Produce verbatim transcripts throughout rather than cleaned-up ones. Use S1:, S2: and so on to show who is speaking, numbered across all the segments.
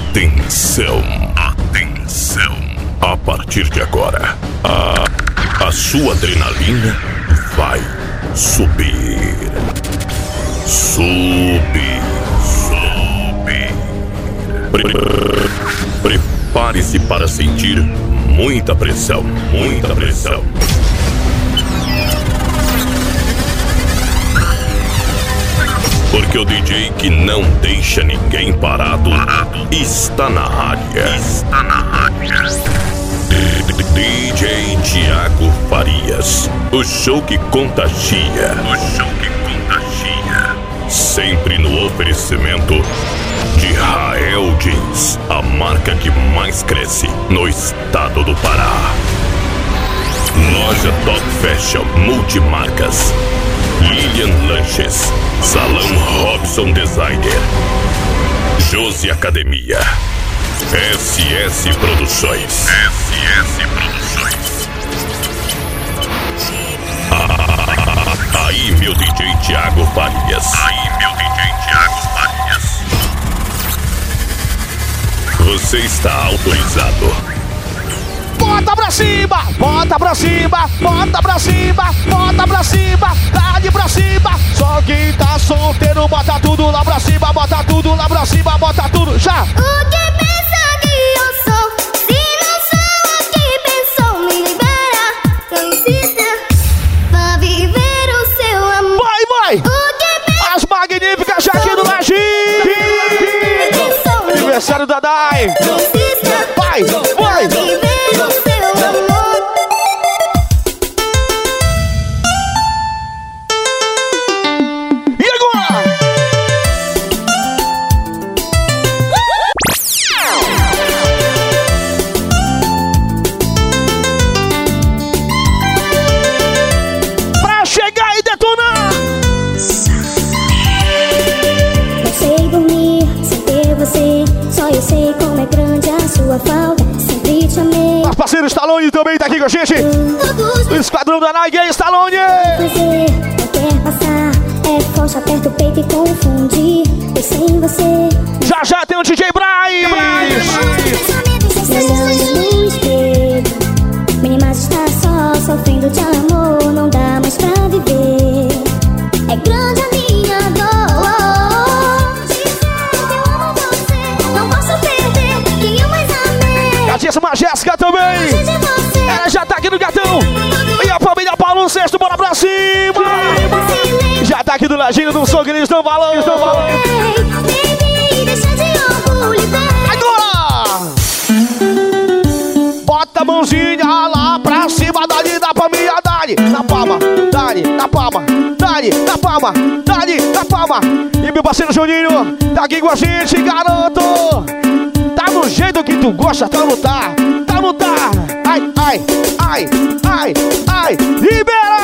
S1: Atenção, atenção. A partir de agora, a, a sua adrenalina vai subir. Subir, subir. Pre- Prepare-se para sentir muita pressão, muita pressão. Porque o D J que não deixa ninguém parado está na área. Está na área. D J Thiago Farias. O show que contagia. O show que contagia. Sempre no oferecimento de Rael Jeans, a marca que mais cresce no estado do Pará. Loja Top Fashion Multimarcas. Lilian Lanches, Salão Robson Designer, Josi Academia, S S Produções, S S Produções. Ah, aí meu D J Thiago Farias, aí meu D J Thiago Farias. Você está autorizado.
S2: Bota pra cima, bota pra cima, bota pra cima, bota pra cima, dá-lhe pra cima. Só quem tá solteiro, bota tudo lá pra cima, bota tudo lá pra cima, bota tudo já.
S3: O que pensa que eu sou? Se não sou o que pensou, me libera. Não insista, vá viver o seu amor.
S2: Vai, vai!
S3: O que pensa?
S2: As magníficas já aqui do Lajinho. Aniversário da Dai.
S3: Não insista,
S2: vai, vai!
S3: Vá viver o seu amor.
S2: E agora? Pra chegar e detonar.
S3: Não sei dormir sem ter você. Só eu sei como é grande a sua falta. Sempre te amei.
S2: Nosso parceiro Stallone também tá aqui com a gente. O esquadrão da Nike é Stallone.
S3: Fazer, não quer passar. É forte, aperta o peito e confunde. Eu sem você.
S2: Já já tem o D J Braz.
S3: Me olhando no espelho. Minha imagem está só sofrendo de amor. Não dá mais pra viver. É grande a minha dor. Dizer eu amo você. Não posso perder quem eu mais amei.
S2: A Jéssica Jéssica também.
S3: De você.
S2: Ela já tá aqui no gatão. E a família Paulo Sexto, bora pra cima. Já tá aqui do ladinho do som que eles estão falando. Estão falando.
S3: Baby, deixa de orgulho.
S2: Agora! Bota a mãozinha lá pra cima, dali, dá pra mim, dali, na palma, dali, na palma, dali, na palma, dali, na palma. E meu parceiro Juninho tá aqui com a gente, garoto. Tá no jeito que tu gosta, tá no tá, tá no tá. Ai, ai, ai, ai, ai, libera!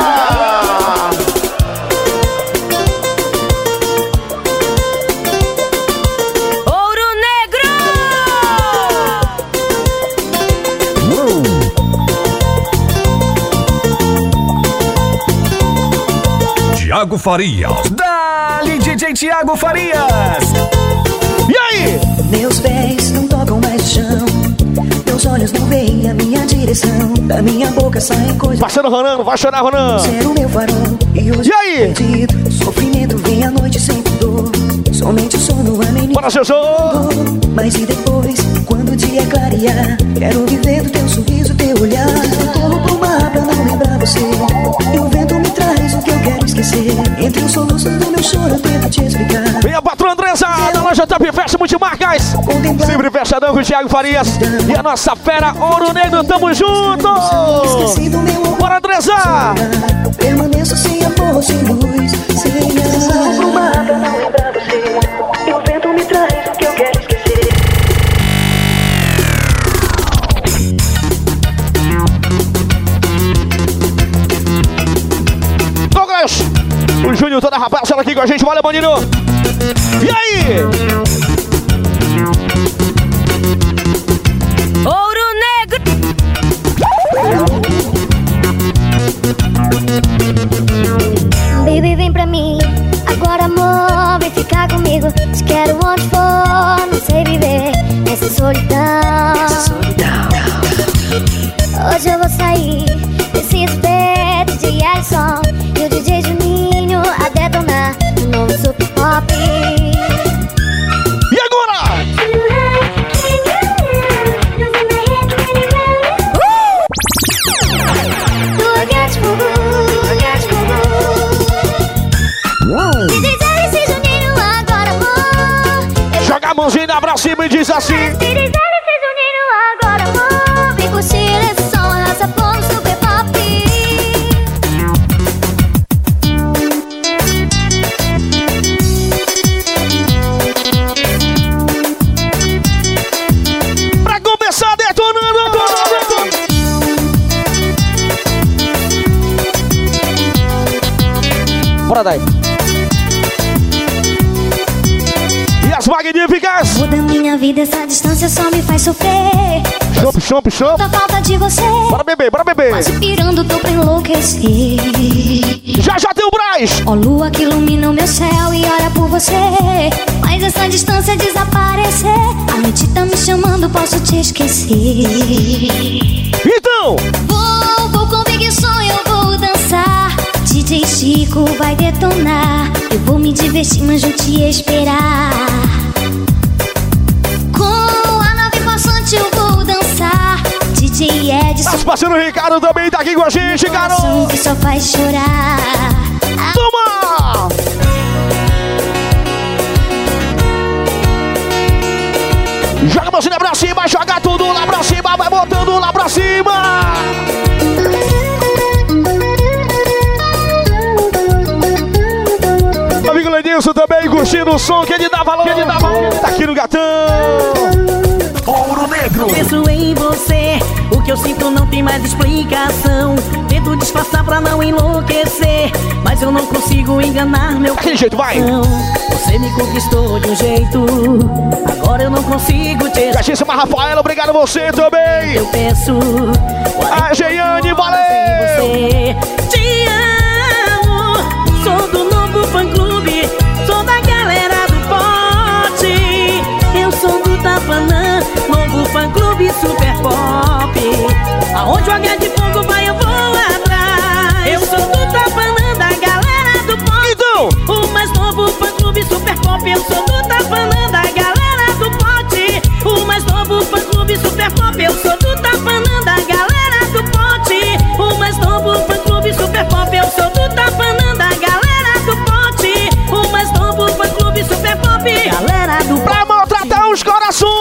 S4: Thiago Farias. Dali, D J Thiago Farias.
S2: E aí?
S5: Meus pés não tocam mais o chão. Meus olhos não veem a minha direção. Da minha boca saem coisas.
S2: Parceiro Ronan, vai chorar, Ronan.
S5: Ser o meu farol. E hoje
S2: e aí?
S5: Perdido. Sofrimento vem à noite sem dor. Somente o sono ameniza.
S2: Bora, seu show.
S5: Mas e depois, quando o dia clarear, quero viver do teu sorriso, teu olhar. Eu corro pro mar pra não lembrar você. E o vento me traz o que eu quero esquecer. Entre os soluços do meu choro eu tento te explicar.
S2: Vem a patroa Andressa da loja Top Fashion Multimarcas. Sempre fechadão com o Thiago Farias. E a nossa fera Ouro Negro, tamo junto. Bora, Andressa.
S5: Permaneço sem amor, sem luz, sem ar. Pro mar pra não lembrar você. E o vento me traz o que eu quero esquecer.
S2: Douglas, o Júnior, toda a rapaziada aqui com a gente. Valeu, Bandinho. E aí?
S6: Ouro Negro.
S3: Baby, vem pra mim. Agora, amor, vem ficar comigo. Te quero onde for, não sei viver. solidão. Hoje eu vou sair, preciso ver D J Alisson e o D J Juninho a detonar no novo Super Pop.
S2: E agora?
S3: D J Alice e Juninho agora, amor.
S2: Joga a mãozinha pra cima e diz assim:
S3: D J Alice e Juninho agora, amor. Vem curtir esse som, raça fogo Super Pop.
S2: Pra começar detonando. Bora daí. E as magníficas.
S3: Toda minha vida essa distância só me faz sofrer.
S2: Chope, chope, chope.
S3: Só falta de você.
S2: Bora beber, bora beber.
S3: Quase pirando, tô pra enlouquecer.
S2: Já já tem o Braz.
S3: Ó lua que ilumina o meu céu e olha por você. Mas essa distância desaparecer. A noite tá me chamando, posso te esquecer.
S2: Então.
S3: Vou, vou com Big Som, eu vou dançar. D J Chico vai detonar. Eu vou me divertir, mas vou te esperar. Com a nave passante eu vou dançar. D J Edson.
S2: Nosso parceiro Ricardo também tá aqui com a gente, garoto.
S3: Que só faz chorar.
S2: Toma! Joga a mãozinha pra cima, joga tudo lá pra cima, vai botando lá pra cima. Amigo Lenilson também curtindo o som que ele dá valor. Que ele dá valor. Tá aqui no Gatão. Ouro Negro.
S6: Penso em você, o que eu sinto não tem mais explicação. Tento disfarçar pra não enlouquecer, mas eu não consigo enganar meu
S2: Daquele jeito, vai.
S6: Você me conquistou de um jeito, agora eu não consigo te esquecer.
S2: Gatíssima Rafaela, obrigado a você também.
S6: Eu peço
S2: a Geiane, valeu.
S6: Você. Te amo, sou do novo fã-clube, sou da galera do pote. Eu sou do Tapanã, novo fã-clube Super Pop. Aonde o H de fogo vai, eu vou atrás. Eu sou do Tapanã, da galera do pote.
S2: Então,
S6: o mais novo fã-clube Super Pop. Eu sou do Tapanã, da galera do pote. O mais novo fã-clube Super Pop. Eu sou do Tapanã, da galera do pote. O mais novo fã-clube Super Pop. Eu sou do Tapanã, da galera do pote. O mais novo fã-clube Super Pop. Galera do
S2: pra maltratar os corações.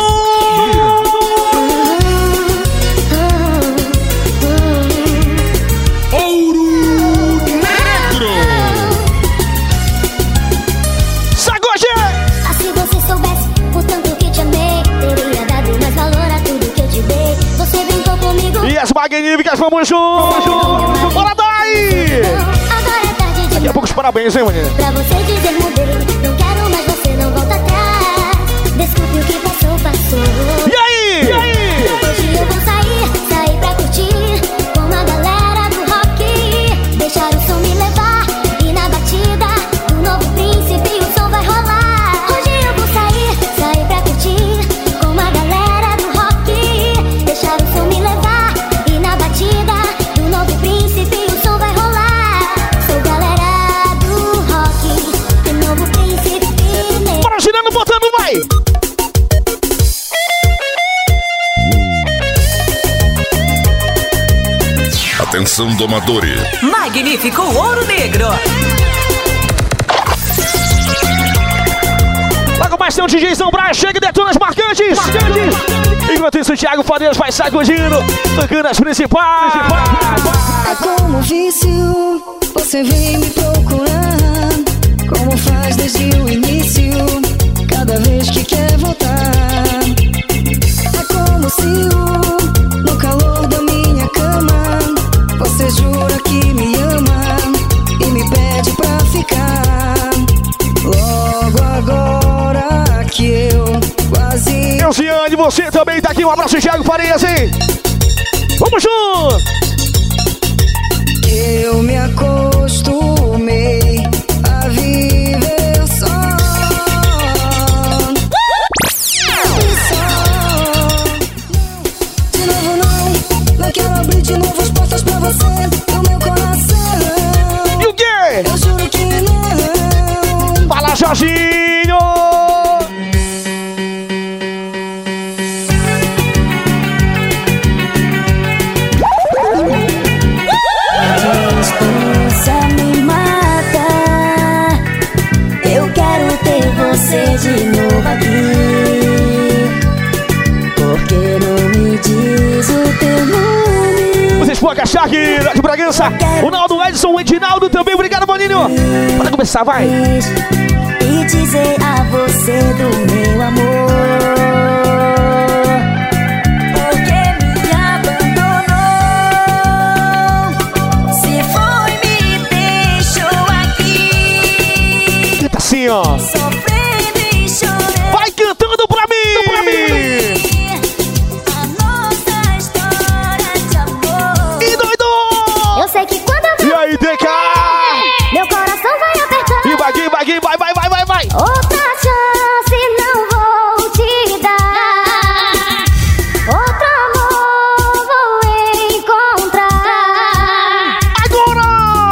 S2: Magníficas, vamos juntos! Bora daí! Daqui a pouco os parabéns, hein, menina?
S3: Pra você dizer mudei, não quero mais, você não volta atrás. Desculpe o que passou, passou.
S2: E aí? E aí?
S3: Hoje eu vou sair, sair pra curtir com a galera do rock. Deixar o som me levar e na batida do novo príncipe o som vai rolar. Hoje eu vou sair, sair pra curtir com a galera do rock. Deixar o som me levar. Do novo príncipe, o som vai rolar. Sou galera do rock, do novo príncipe.
S2: Bora girando, botando, vai!
S1: Atenção, domadores.
S7: Magnífico Ouro Negro.
S2: Logo mais tem um DJzão Braz, chega e detona as marcantes. marcantes. Enquanto isso, o Thiago Farias vai sacudindo, tocando as principais.
S5: É como vício, você vem me procurar. Como faz desde o início, cada vez que quer voltar. É como se no calor da minha cama, você jura que me ama e me pede pra ficar. Logo agora que eu quase...
S2: Elziane, você também tá aqui, um abraço, Thiago Farias, hein? Vamos junto!
S5: Eu me acostumei a viver só. Só.
S3: faz de novo aqui? Porque não me diz o teu nome?
S2: Vocês podem achar aqui de Bragança. O Naldo, Edson, o Edinaldo também. Obrigado, maninho. Bora começar, vai.
S3: E dizer a você do meu amor.
S2: Assim, ó.
S3: Sofrendo e chorando.
S2: Vai cantando pra mim, pra mim.
S3: A nossa história de amor.
S2: E doido!
S3: Eu sei que quando eu
S2: E aí, D K?
S3: meu coração vai apertar.
S2: E vai, vai, vai, vai, vai, vai, vai, vai.
S3: Outra chance não vou te dar. Outro amor vou encontrar.
S2: Agora!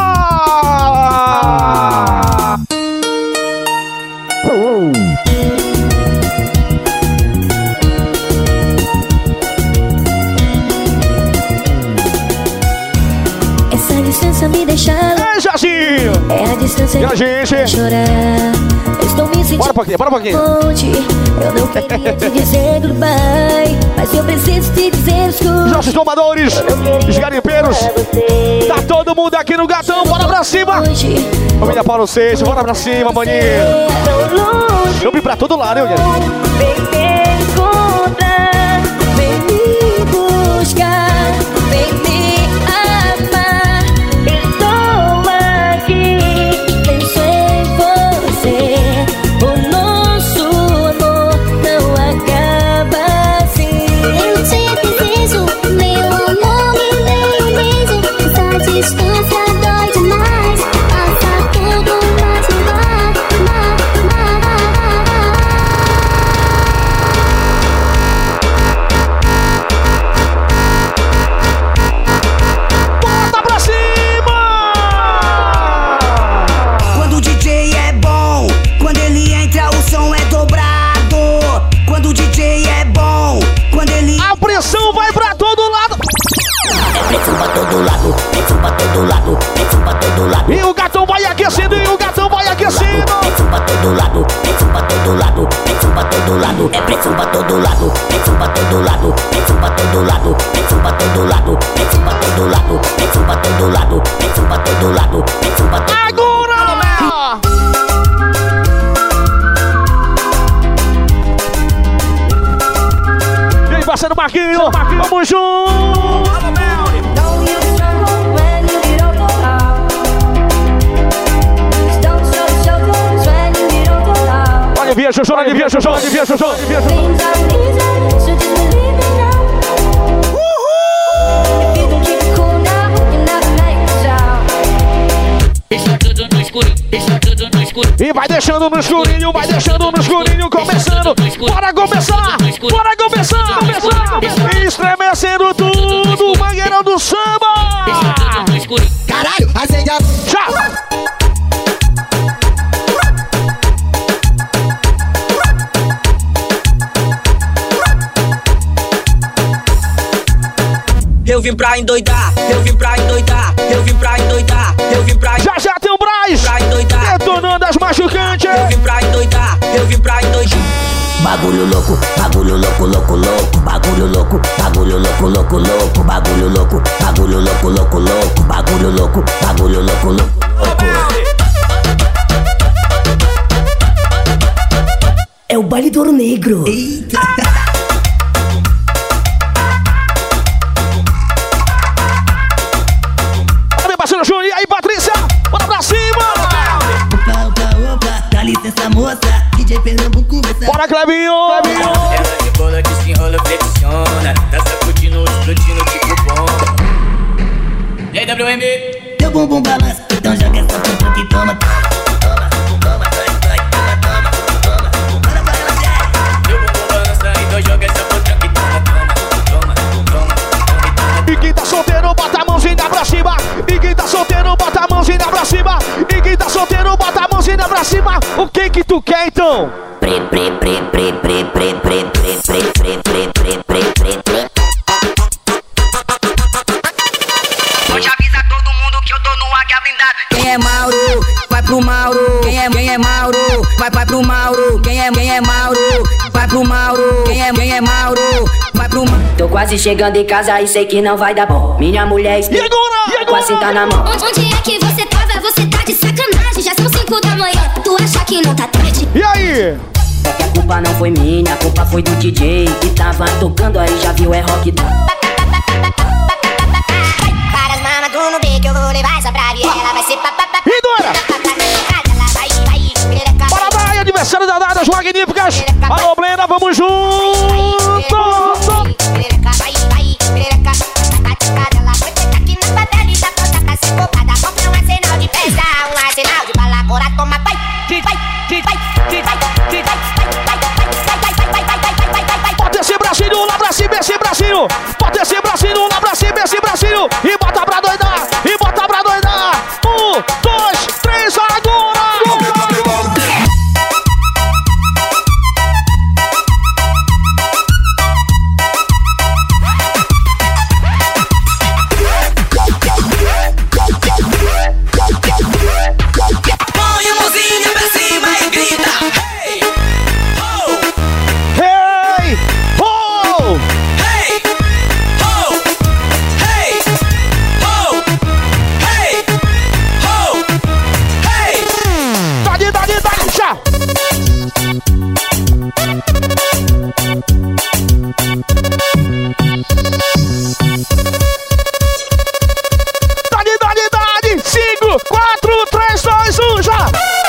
S3: Essa distância me deixa louco.
S2: É, Jacinho!
S3: É a distância
S2: E a
S3: que
S2: gente?
S3: me chorar. Eu estou me sentindo
S2: Bora um pouquinho, bora um pouquinho.
S3: longe. Eu não queria te dizer goodbye, mas eu preciso te dizer as coisas.
S2: Nossos tomadores, os garimpeiros. Tá todo mundo aqui no Gatão, bora pra cima! Família Paulo seis, bora pra cima, maninho! Eu vim pra todo lado, hein, gente?
S3: Vem me encontrar, vem me buscar, vem me amar. Estou aqui, penso em você. O nosso amor não acaba assim. Eu te preciso, meu amor, me dê um beijo. Essa distância dói demais. Passa tudo, mas não vai, vai, vai, vai.
S2: Bota pra cima!
S8: Quando o D J é bom, quando ele entra o som é dobrado. Quando o D J é bom, quando ele...
S2: A pressão vai pra todo lado!
S8: É pressão pra todo lado, pressão pra todo lado, pressão pra todo lado.
S2: E o Gatão vai aquecendo, e o Gatão vai aquecendo!
S8: Pressão pra todo lado, pressão pra todo lado, pressão pra todo lado. É pressão pra todo lado, pressão pra todo lado, pressão pra todo lado, pressão pra todo lado, pressão pra todo lado, pressão pra todo lado, pressão pra todo lado, pressão pra todo lado.
S2: Agora! E aí, parceiro Marquinho, vamos junto! Olha, via Jojo, olha, via Jojo, olha, via Jojo, olha, via Jojo.
S9: Deixa tudo no escuro, deixa tudo no escuro.
S2: E vai deixando no escurinho, vai deixando no escurinho, começando. Bora começar, bora começar, começar. Estremecendo tudo, Mangueirão do Samba.
S9: Deixa tudo no escuro.
S8: Caralho, acende a...
S2: Já.
S8: Eu vim pra endoidar, eu vim pra endoidar, eu vim pra endoidar, eu vim pra...
S2: Já já tem o Braz,
S8: pra endoidar,
S2: detonando as machucantes.
S8: eu vim pra endoidar, eu vim pra endoidar. Bagulho louco, bagulho louco, louco, louco, bagulho louco, bagulho louco, louco, louco, bagulho louco, bagulho louco, louco, louco, bagulho louco, bagulho louco, louco, louco. É o baile do Ouro Negro. Eita.
S2: Parceiro Júnior, e aí, Patrícia? Bora pra cima!
S8: Opa, opa, opa, dá licença, moça. D J Pernambuco, essa...
S2: Bora, Clebinho! Clebinho!
S10: Ela de bola que se enrola, flexiona. Tá sacudindo, explodindo tipo bomba. E aí, W M?
S8: Teu bumbum balança, então joga essa pompa que toma. Toma, toma, vai, vai, toma, toma, toma. Bora pra ela, já.
S10: Teu bumbum balança, então joga essa pompa que toma, toma, toma, toma, toma.
S2: E quem tá solteiro, bota a mãozinha pra cima. E quem tá solteiro, bota a mãozinha pra cima. E quem tá solteiro, bota a mãozinha pra cima. O que que tu quer, então?
S8: Pre, pre, pre, pre, pre, pre, pre, pre, pre, pre, pre, pre, pre, pre, pre.
S10: Pode avisar todo mundo que eu tô no águia blindado.
S8: Quem é Mauro? Vai pro Mauro. Quem é, quem é Mauro?
S11: vai, vai pro Mauro. Quem é, quem é Mauro? Vai pro Mauro. Quem é, quem é Mauro? Vai pro Mauro. Tô quase chegando em casa e sei que não vai dar bom. Minha mulher está com a cinta na mão.
S3: Onde, onde é que você tava? Você tá de sacanagem. Já são cinco da manhã. Tu acha que não tá tarde?
S2: E aí?
S11: É que a culpa não foi minha, a culpa foi do D J que tava tocando aí, já viu, é rock da.
S3: Para as mamas, tu não vê que eu vou levar essa pra ela vai ser papapá.
S2: E Dora? Bora lá, aniversário da Nada, as magníficas. Alô, Brenda, vamos junto. Bota esse bracinho lá pra cima, esse bracinho. Bota esse bracinho lá pra cima, esse bracinho. E bota pra doidar, e bota pra doidar. Um, dois, três, agora!
S10: Põe a mãozinha pra cima e grita. Hey! Oh!
S2: Hey! Oh!
S10: Hey! Oh! Hey! Oh! Hey! Oh! Hey!
S2: Dá-lhe, dá-lhe, dá-lhe, já! Dá-lhe, dá-lhe, dá-lhe! Cinco, quatro, três, dois, um, já!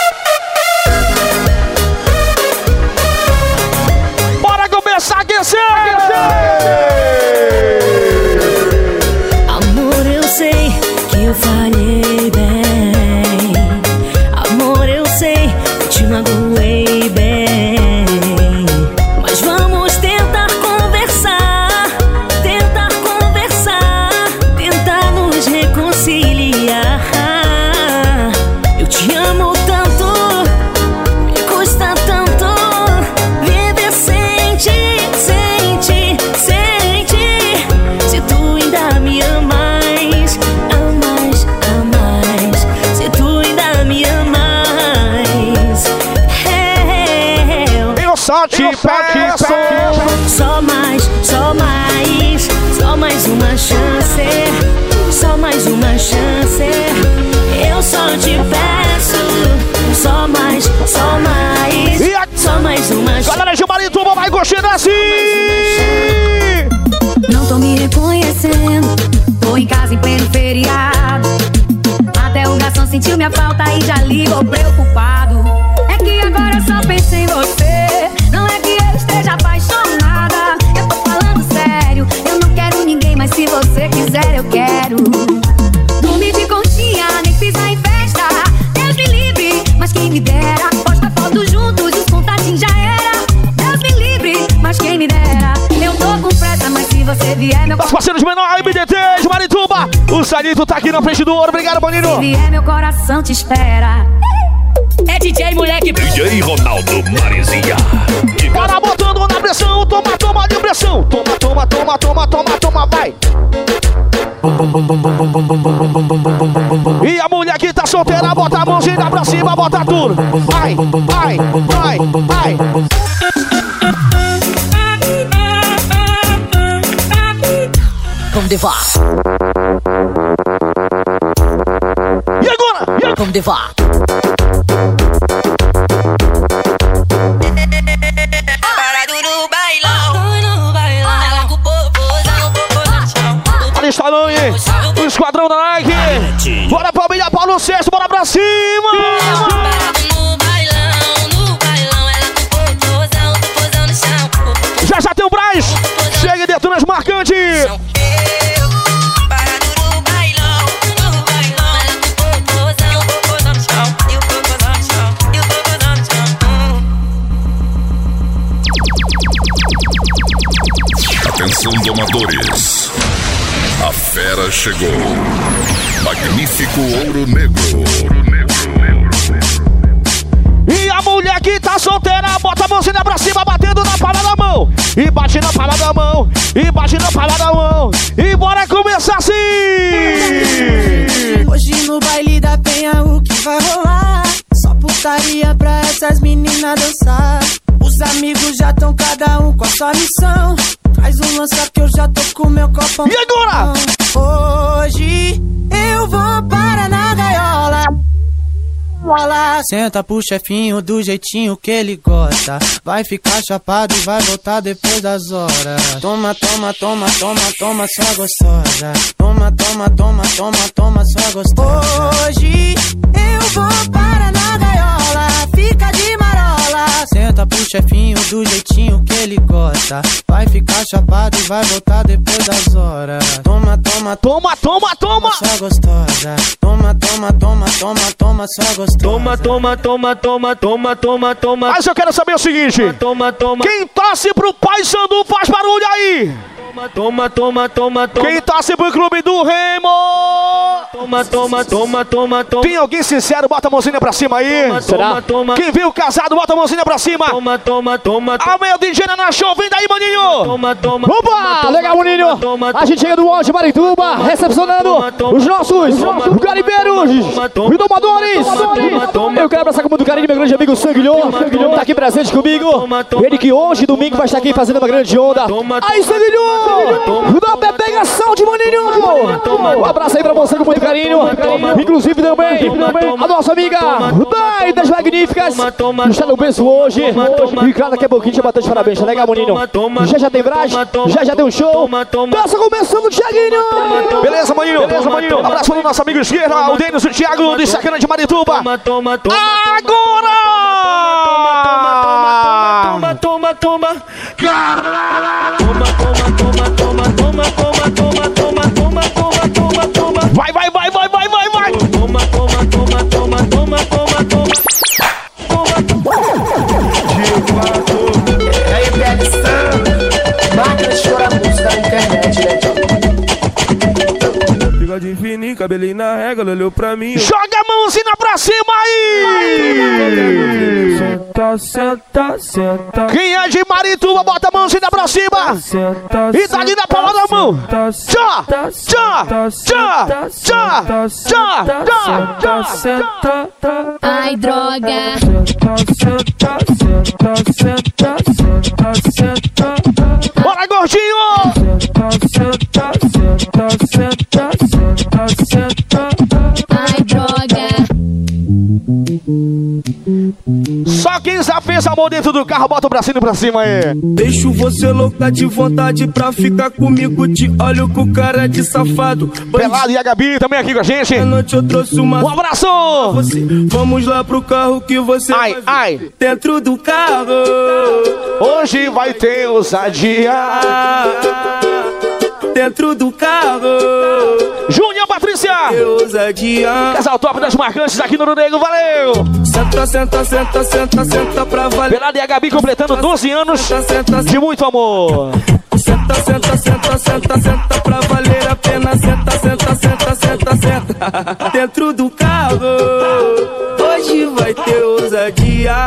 S2: Bora começar a aquecer!
S6: Amor, eu sei que eu falhei bem. Amor, eu sei que te magoei bem. Mas vamos tentar conversar, tentar conversar, tentar nos reconciliar. Eu te amo tanto, me custa tanto viver sem ti, sem ti, sem ti. Se tu ainda me amas, amas, amas. Se tu ainda me amas, eu,
S2: Eu só te peço!
S6: só mais, só mais, só mais uma chance, só mais uma chance. Eu só te peço, só mais, só mais,
S2: E a
S6: só mais uma chance.
S2: galera de Marituba vai curtindo assim!
S12: Não tô me reconhecendo, tô em casa em pleno feriado. Até o garçom sentiu minha falta e já ligou preocupado. É que agora eu só penso em você, não é que eu esteja apaixonada. Eu tô falando sério, eu não quero ninguém, mas se você quiser eu quero. Dormir de conchinha, nem pisar em festa, Deus me livre, mas quem me dera. Posta foto juntos, os contatinhos já era. Deus me livre, mas quem me dera. Eu tô com pressa, mas se você vier meu
S2: Nossos parceiros menor, M D T de Marituba. O Salito tá aqui na frente do ouro. Obrigado, Boninho.
S12: Se vier meu coração te espera.
S6: É D J, moleque.
S1: D J Ronaldo Marizia.
S2: Bora botando na pressão. Toma, toma de pressão. Toma, toma, toma, toma, toma, toma, vai. E a mulher que tá solteira, bota a mãozinha pra cima, bota tudo. Vai, vai, vai, vai.
S11: Vamos devar,
S2: E agora? E agora?
S11: vamos devar.
S2: Olha está não, hein? O esquadrão da Nike. Bora pra Bilha Paulo Sexto, bora pra cima. Já já tem o Braz. Chega e detona as marcantes.
S1: Atenção, domadores. A fera chegou. Magnífico Ouro Negro.
S2: E a mulher que tá solteira, bota a mãozinha pra cima, batendo na palma da mão. E bate na palma da mão. E bate na palma da mão. E bora começar assim.
S5: Hoje no baile da penha o que vai rolar? Só por
S13: putaria pra essas meninas dançar. Os amigos já tão cada um com a sua missão. Traz um lança que eu já tô com meu copão.
S2: E agora?
S13: Hoje eu vou para na gaiola. Senta pro chefinho do jeitinho que ele gosta. Vai ficar chapado e vai voltar depois das horas. Toma, toma, toma, toma, toma, sua gostosa. Toma, toma, toma, toma, toma, sua gostosa. Hoje eu vou para na gaiola. Fica de marola. Senta pro chefinho do jeitinho que ele gosta. Vai ficar chapado e vai voltar depois das horas. Toma, toma,
S2: toma, toma, toma,
S13: sua gostosa. Toma, toma, toma, toma, toma, sua gostosa.
S14: Toma, toma, toma, toma, toma, toma, toma.
S2: Mas eu quero saber o seguinte:
S14: toma, toma.
S2: Quem torce pro Paysandu faz barulho aí.
S14: Toma, toma, toma, toma.
S2: Quem torce pro Clube do Remo.
S14: Toma, toma, toma, toma, toma.
S2: Tem alguém sincero? Bota a mãozinha pra cima aí.
S14: Toma,
S2: Será?
S14: Toma, toma.
S2: Quem viu casado, bota a mãozinha pra cima.
S14: Toma, toma, toma.
S2: Ah, meu D J na show, vem daí, maninho.
S14: Toma, toma.
S2: Opa,
S14: toma,
S2: legal, maninho.
S14: Toma, toma,
S2: a gente chega do Onde Marituba, recepcionando toma, toma, os nossos toma, garibeiros e domadores. Eu quero abraçar com muito carinho meu grande amigo Sanguilhão. Tá aqui presente comigo. Ele que hoje, domingo, vai estar aqui fazendo uma grande onda. Aí, Sanguilhão. Da pegação de maninho. Um abraço aí pra você com muito carinho. Inclusive também a nossa amiga Dai das Magníficas. Está no berço hoje. E cara, daqui a pouquinho te bateu de parabéns, tá legal, maninho? Já já tem brás, já já tem um show. Dança começando, Thiaguinho. Beleza, maninho? Beleza, maninho? Um abraço pro nosso amigo esquerdo, o Denis e o Thiago de Sacana de Marituba. Agora!
S14: Toma, toma, toma, toma. Toma, toma, toma, toma, toma, toma, toma, toma, toma, toma, toma, toma.
S2: Vai, vai, vai, vai, vai, vai, vai.
S14: Toma, toma, toma, toma, toma, toma, toma.
S13: E aí, Pedro, máquina de chorar música na internet, né, Tchau?
S14: Bigode fininho, cabelinho na régua, olhou pra mim.
S2: Joga a mãozinha pra cima aí!
S14: Senta, senta, senta.
S2: Quem é de Marituba, bota a mãozinha pra cima!
S14: Senta,
S2: e tá ali na palma da mão! Tchá! Tchá! Tchá! Tchá! Tchá! Tchá!
S14: Senta,
S12: ai, droga!
S14: Senta, senta, senta, senta, senta.
S2: Bora, gordinho!
S14: Senta, senta, senta, senta, senta.
S12: Ai, droga!
S2: Só quem já fez amor dentro do carro, bota o bracinho pra cima aí.
S14: Deixo você louca de vontade pra ficar comigo. Te olho com cara de safado.
S2: Pelado e a Gabi também aqui com a gente.
S14: Noite eu trouxe uma...
S2: Um abraço!
S14: Você. Vamos lá pro carro que você
S2: ai,
S14: vai
S2: ai.
S14: Dentro do carro
S2: hoje vai ter ousadia.
S14: Dentro do carro
S2: Júnior, Patrícia,
S14: ousadia.
S2: Casal top das marcantes aqui no Nego, valeu!
S14: Senta, senta, senta, senta, senta pra valer.
S2: Pelada e a Gabi completando doze anos senta, senta, de muito amor.
S14: Senta, senta, senta, senta, senta pra valer a pena. Senta, senta, senta, senta, senta. Dentro do carro hoje vai ter ousadia.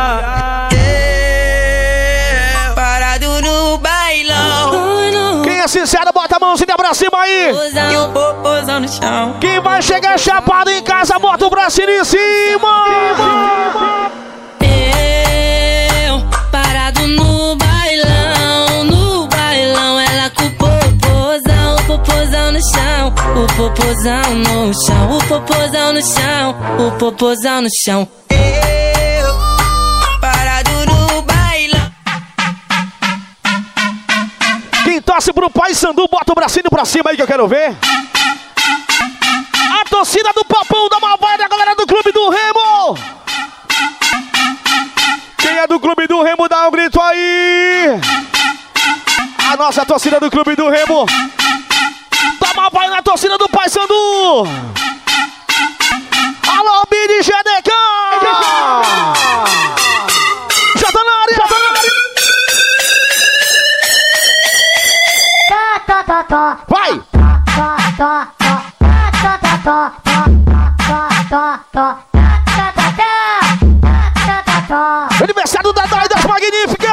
S13: É, parado no bailão.
S2: Quem é sincero, bota a mãozinha pra cima aí.
S13: E o popozão no chão.
S2: Quem vai chegar chapado em casa, bota o bracinho em cima.
S13: Eu, parado no bailão, no bailão, ela com o popozão, o popozão no chão, o popozão no chão, o popozão no chão, o popozão no chão. Eu, parado no bailão.
S2: Quem torce pro Paysandu, bota o bracinho pra cima aí que eu quero ver. A torcida do Papão da Malvada, a galera do Clube do Remo. Quem é do Clube do Remo, dá um grito aí. A nossa torcida do Clube do Remo. Da Malvada na torcida do Paysandu. Alô, Bini G D K. Já tá na área, já tá na área. Vai! Aniversário da Dai das Magníficas!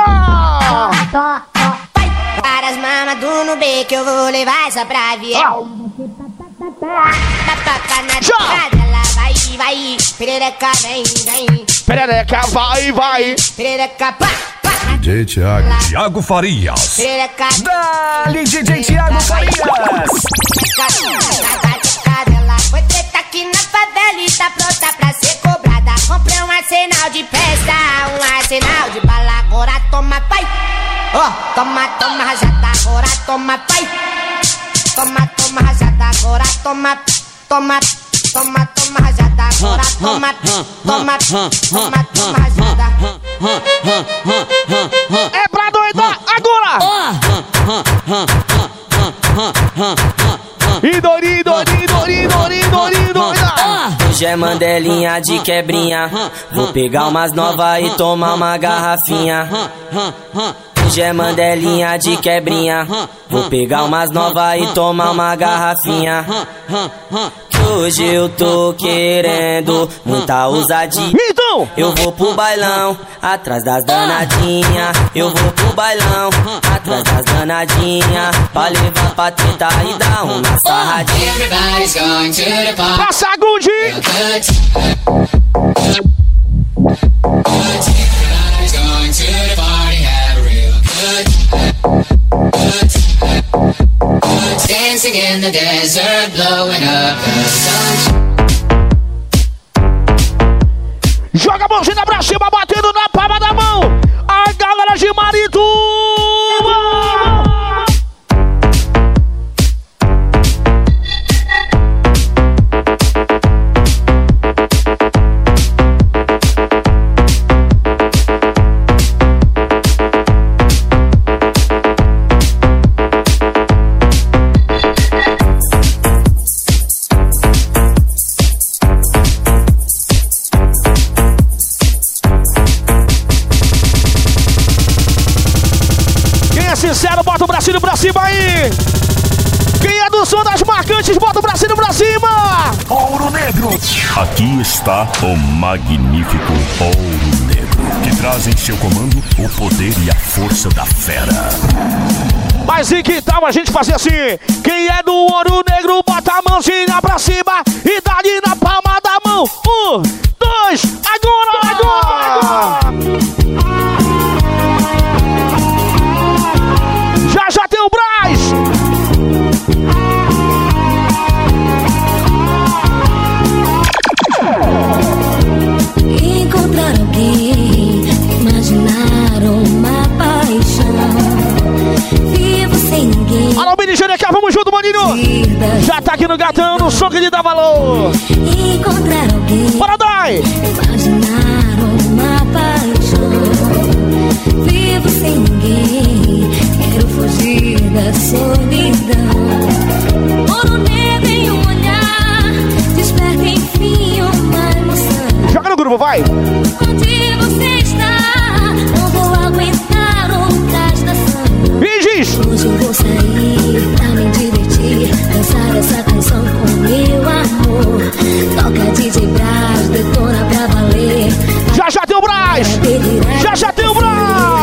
S3: Para as mamas do Nubê que eu vou levar essa pra avião.
S2: Já!
S3: Ela vai
S15: vai, vai. Perereca, vem, vem.
S2: Perereca, vai, vai.
S15: Perereca, pá, pá.
S4: D J Thiago. Thiago Farias.
S15: Perereca.
S4: Dali, D J Thiago Farias.
S15: Foi treta aqui na favela e tá pronta pra ser cobrada. Comprei um arsenal de peça, um arsenal de bala. Agora toma, pai. Ó, oh, toma, toma, rajada. Agora toma, pai. Toma, toma, rajada. Agora toma, toma, toma, toma, rajada. Agora toma, toma, toma, toma, rajada.
S2: É pra doidar agora! Idori, idori, idori, idori, idori, idori.
S16: Hoje é mandelinha de quebrinha. Vou pegar umas novas e tomar uma garrafinha. Hoje é mandelinha de quebrinha. Vou pegar umas novas e tomar uma garrafinha. Que hoje eu tô querendo muita ousadia.
S2: Então
S16: eu vou pro bailão, atrás das danadinha. Eu vou pro bailão, atrás das danadinha. Pra levar pra treta e dar uma sarradinha.
S17: Everybody's going to the party.
S2: Passa a Gucci.
S17: Everybody's going to the party. Have a real good, good, good. Dancing in the desert, blowing up the sun.
S2: Joga a mãozinha pra cima, batendo na palma da mão. A galera de Marituba. Sincero, bota o bracinho pra cima aí. Quem é do som das marcantes, bota o bracinho pra cima.
S1: Ouro Negro. Aqui está o magnífico Ouro Negro, que traz em seu comando o poder e a força da fera.
S2: Mas e que tal a gente fazer assim? Quem é do Ouro Negro, bota a mãozinha pra cima e dá ali na palma da mão. Um, dois, agora, agora, agora. Já já tem o Braz!
S3: Encontrar alguém, imaginar uma paixão. Vivo sem ninguém.
S2: Alô, Mini Jereca, vamos junto, maninho! Já tá aqui no gatão, no som que lhe dá valor!
S3: Encontrar alguém,
S2: bora, Dai!
S3: Imaginar uma paixão. Vivo sem ninguém, quero fugir da solidão. Ouro negro em um olhar, desperta enfim uma emoção.
S2: Joga no grupo, vai!
S3: Onde você está? Não vou aguentar outra estação.
S2: E diz!
S3: Hoje eu vou sair pra me divertir, dançar essa canção com meu amor. Toca D J Braz, detona pra valer.
S2: Já já tem o Braz! Já já tem o Braz!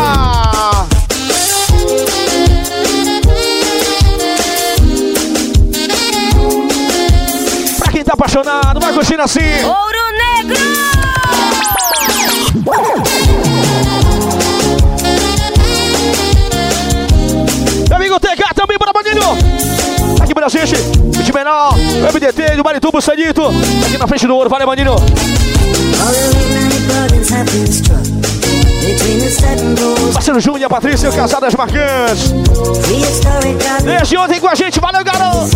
S2: Pra quem tá apaixonado, vai curtindo assim.
S6: Ouro Negro!
S2: Meu amigo T K também, bora, maninho! Aqui pra gente, Beat Menor, o M D T, do Marituba, o Sanito. Aqui na frente do ouro, valeu, maninho! Parceiro Júnior e a Patrícia, casadas marcantes. Desde ontem com a gente, valeu, garoto!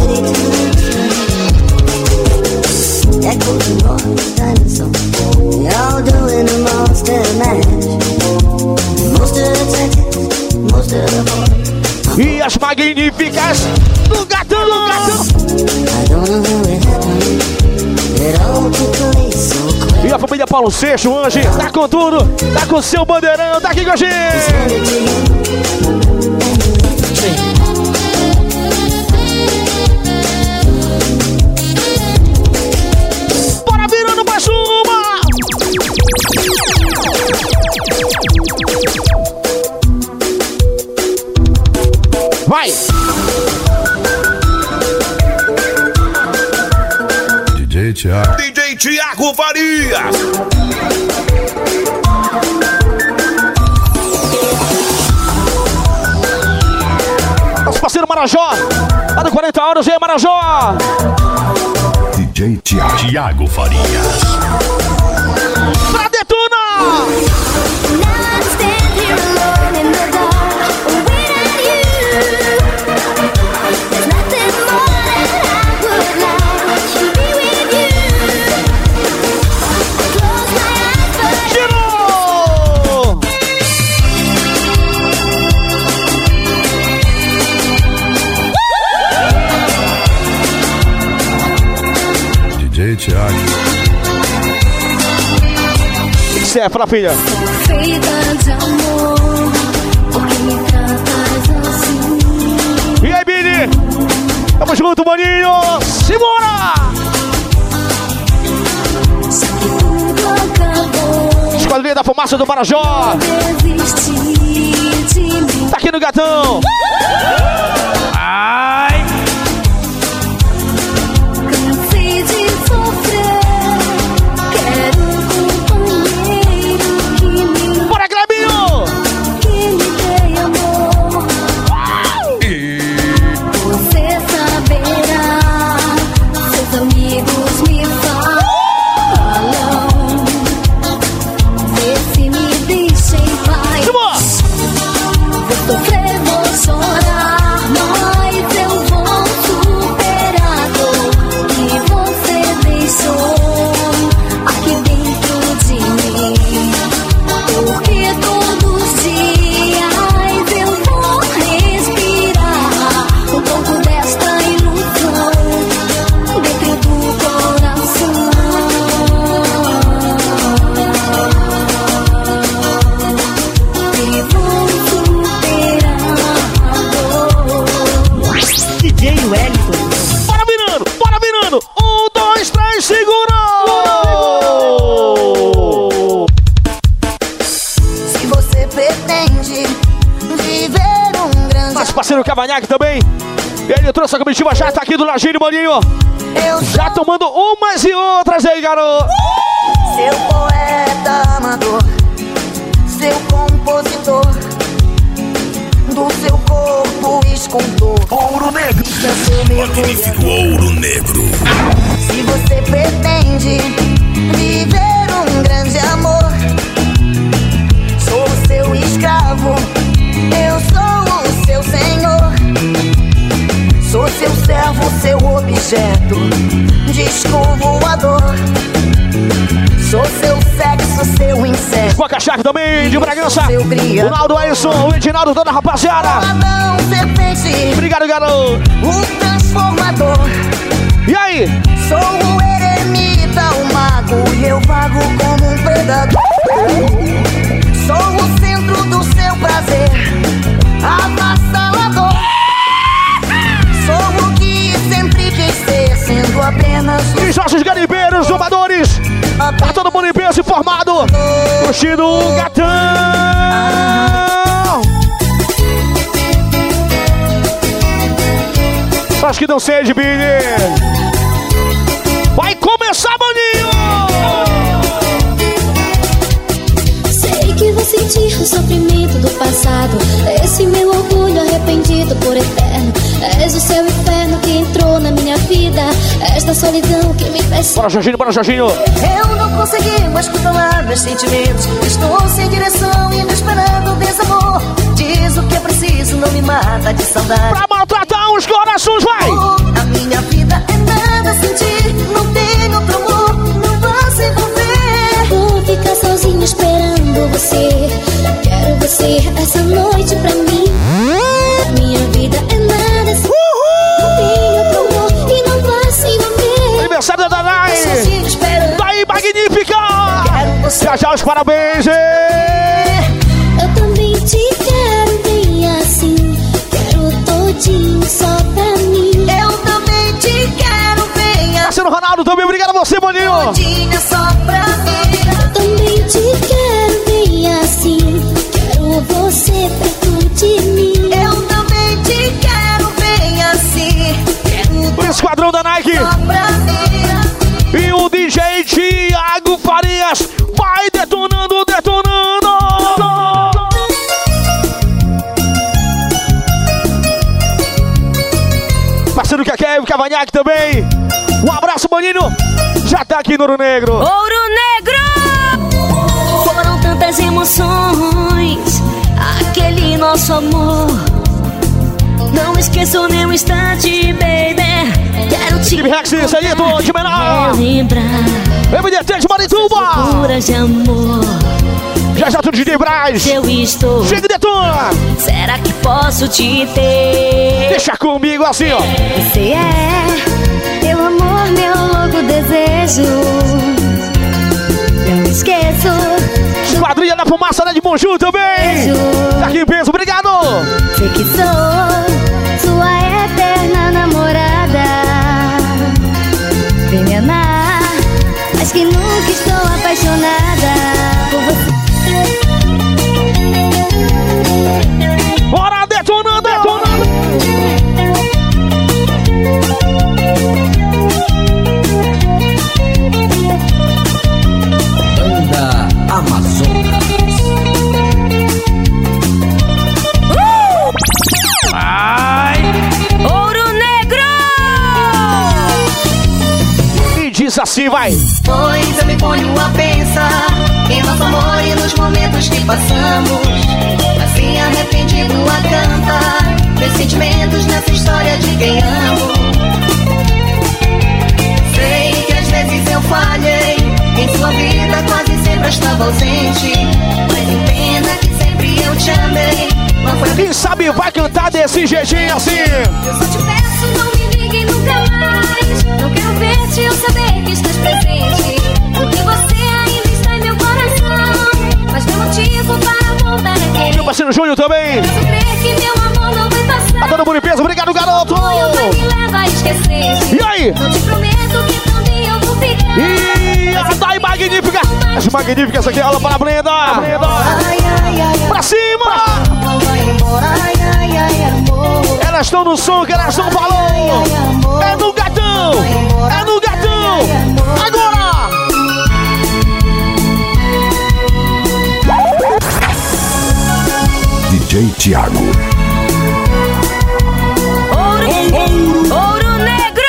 S2: E as magníficas do gatão, do gatão. E a família Paulo Seixo, hoje, tá com tudo, tá com o seu bandeirão, tá aqui com a gente. Bora virando mais uma. Vai.
S4: D J Thiago.
S1: D J J Tiago Farias.
S2: Nosso parceiro Marajó, lá do quarenta horas, e aí, Marajó.
S4: D J Tiago, Tiago Farias.
S2: Pra detona!
S4: D J Tiago.
S2: O que você é, fala, filha?
S3: Feita de amor, porque me tratas assim.
S2: E aí, Billy? Tamo junto, maninho! Simbora! Esquadrilha da Fumaça do Marajó. Tá aqui no Gatão. Ai!
S3: Cansei de sofrer. Quero um companheiro que me...
S2: Bora, Clebinho!
S3: Que me dê amor. Você saberá. Seus amigos me falam. Vê se me deixa em paz. Vou sofrer, vou chorar, mas eu vou superar a dor que você deixou aqui dentro de mim. Porque todos os dias eu vou respirar um pouco desta ilusão dentro do coração. E vou superar a dor.
S6: D J Wellington.
S2: Bora virando, bora virando! Um, dois, três, segurou!
S5: Se você pretende viver um grande...
S2: Nosso parceiro Cavanhaque também. Ele trouxe a comitiva, já tá aqui do ladinho, maninho. Já tomando umas e outras aí, garoto.
S5: Seu poeta amador, seu compositor, do seu corpo escultor.
S1: Ouro Negro. Magnífico Ouro Negro.
S5: Se você pretende viver um grande amor, sou o seu escravo, eu sou o seu senhor. Sou seu servo, seu objeto, disco voador. Sou seu sexo, seu inseto.
S2: Boca Chaco também, de Bragança.
S5: Seu cria.
S2: Ronaldo Ailson, o Edinaldo, toda a rapaziada.
S5: Adão, serpente.
S2: Obrigado, garoto.
S5: O transformador.
S2: E aí?
S5: Sou o eremita, o mago, e eu vago como um predador. Sou o centro do seu prazer, avassalador. Sou o que sempre quis ser, sendo apenas
S2: E nossos garimpeiros, zumbadores. Tá todo mundo em peso e formado. Curtindo o Gatão. Acho que deu sede, Billy. Vai começar, maninho!
S3: Sei que vou sentir o sofrimento do passado, esse meu orgulho arrependido por eterno. És o seu inferno que entrou na minha vida, esta solidão que me fez...
S2: Bora, Jorginho, bora, Jorginho!
S5: Eu não consegui mais controlar meus sentimentos. Estou sem direção e me esperando desamor. Diz o que é preciso, não me mata de saudade.
S2: Pra maltratar os corações, vai!
S5: A minha vida é nada sem ti, não tem outro amor, não vá se envolver.
S3: Vou ficar sozinho esperando você, quero você essa noite pra mim. Minha vida é nada sem ti, não tem outro amor e não vá se envolver.
S2: Aniversário da Nai!
S5: Sozinho esperando.
S2: Daí, magnífica!
S5: Quero você.
S2: Já já os parabéns, hein?
S3: Eu também te quero bem assim, quero todinho só pra mim.
S5: Eu também te quero bem assim.
S2: Parceiro Ronaldo também, obrigado a você, maninho!
S5: Todinha só pra mim.
S3: Eu também te quero bem assim, quero você perto de mim.
S5: Eu também te quero bem assim, quero
S2: O esquadrão da Nike
S5: só pra mim.
S2: e o D J amigas. Vai detonando, detonando. Parceiro que quer, o Cavanhaque também. Um abraço, Boninho. Já tá aqui no Ouro Negro.
S6: Ouro Negro! Foram tantas emoções, aquele nosso amor. Não esqueço nem um instante, baby. Quero te
S2: Time Rex, Celito, de menor. M D T de Marituba.
S6: Pura de amor.
S2: Já já tudo de Braz.
S6: Eu estou.
S2: Chega e detona.
S6: Será que posso te ter?
S2: Deixa comigo assim, ó.
S3: Você é meu amor, meu louco desejo. Não esqueço.
S2: Quadrilha da Fumaça, né, de Monju também. Tá aqui em peso, obrigado.
S3: Sei que sou sua eterna namorada. Vem me amar, mas que nunca estou apaixonada por você.
S2: Bora detonando, detonando.
S18: Banda Amazonas.
S2: Uh! Ai!
S6: Ouro Negro!
S2: E diz assim, vai.
S5: Pois eu me ponho a pensar em nosso amor e nos momentos que passamos. Assim arrependido a cantar meus sentimentos nessa história de quem amo. Sei que às vezes eu falhei, em sua vida quase sempre estava ausente. Mas entenda que sempre eu te amei. Não foi.
S2: Quem sabe vai cantar desse jeitinho assim.
S3: Eu só te peço, não me ligue nunca mais. Não quero ver-te, eu saber que estás presente. Porque você ainda está em meu coração. Mas tem motivo para voltar aqui.
S2: Meu parceiro Júnior também.
S3: Eu sei que meu amor não vai passar.
S2: Tá dando mundo em peso, obrigado, garoto.
S3: Vai me leva a esquecer.
S2: E aí?
S3: Eu te prometo que um dia eu vou ficar.
S2: E a Dai Magnífica. As magníficas aqui, olha para a Brenda. Brenda.
S5: Ai, ai, ai,
S2: pra cima.
S5: Vai embora, ai, ai, ai, amor.
S2: Elas estão no som que elas estão falando. É no gatão. É no gatão. Agora.
S1: D J Thiago.
S6: Ouro, ouro, ouro Negro!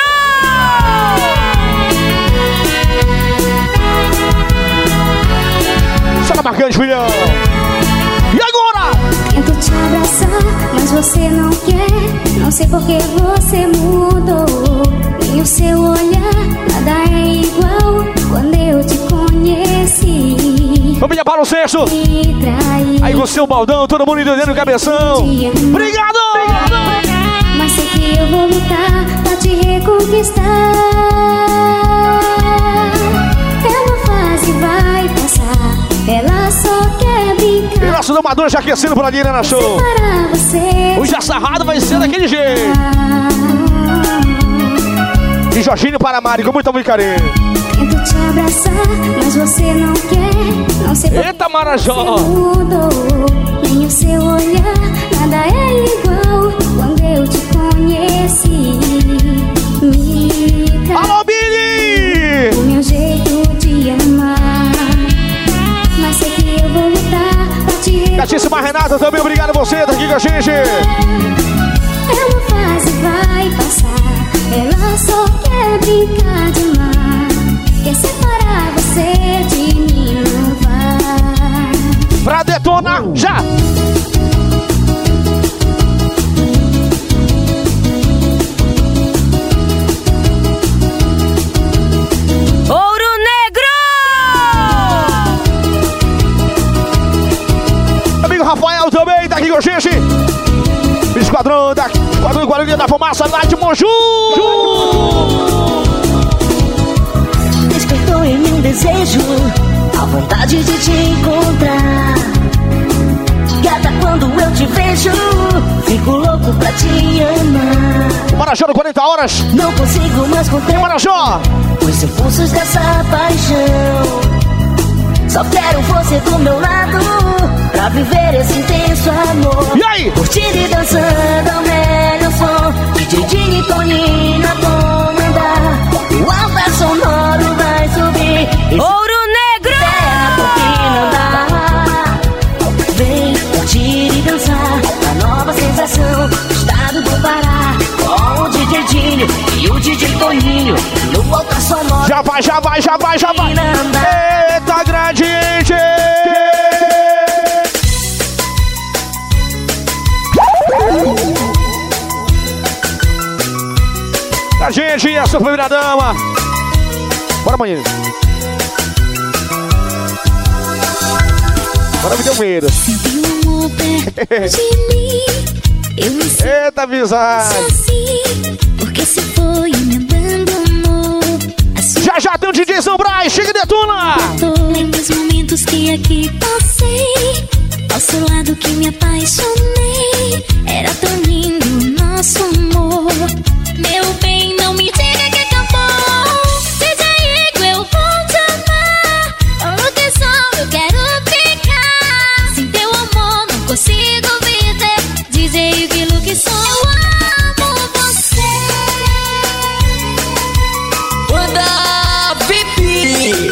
S2: Só marcante, filhão. E agora?
S3: Tento te abraçar, mas você não quer. Não sei por que você mudou. Nem o seu olhar, nada é igual quando eu te conheci.
S2: Família para o sexto. Aí você, o Baldão, todo mundo entendendo o cabeção. Obrigado!
S3: Mas sei que eu vou lutar pra te reconquistar. É uma fase, vai passar. Ela só quer brincar.
S2: E nosso domador já aquecendo por ali, né, na show? O já sarrado vai ser daquele jeito. E Jorginho para Mari, com muito amor e carinho.
S3: Tento te abraçar, mas você não quer. Não sei por
S2: Eita, Marajó!
S3: você mudou. Nem o seu olhar, nada é igual quando eu te conheci. Me
S2: Alô, Billy!
S3: O meu jeito de amar. Mas sei que eu vou lutar pra te reconquistar.
S2: Gatíssima Renata também, obrigado a você, tá aqui com a gente.
S3: É uma fase, vai passar. Ela só quer brincar de amar. Quer separar você de mim, não vai.
S2: Pra detonar, já!
S6: Ouro Negro!
S2: Amigo Rafael também, tá aqui com a gente. Esquadrão da Esquadrão Guarulhos da Fumaça, lá de Monju!
S6: Despertou em mim um desejo, a vontade de te encontrar. Gata, quando eu te vejo, fico louco pra te amar.
S2: Marajó no quarenta horas.
S6: Não consigo mais conter
S2: Marajó
S6: os impulsos dessa paixão. Só quero você do meu lado pra viver esse intenso amor.
S2: E aí?
S6: Curtindo e dançando ao melhor som, D J Dinho e Toninho a comandar. O altar sonoro vai subir. Ouro Negro!
S2: vai, já vai, já vai, já vai. Eita, gradiente. A gente, a sua primeira dama. Bora, menino. Bora, me deu medo. Eita, visagem.
S3: Porque se foi e me abandonou.
S2: Já já tem o D J Zambrai, chega e detona.
S3: Lembra os momentos que aqui passei, ao seu lado que me apaixonei. Era tão lindo o nosso amor. Meu bem, não me diga que acabou. Seja Igor, eu vou te amar. Falou que só eu quero ficar. Sem teu amor não consigo viver. Dizer aquilo que sou, amo você.
S16: Manda, Bibi.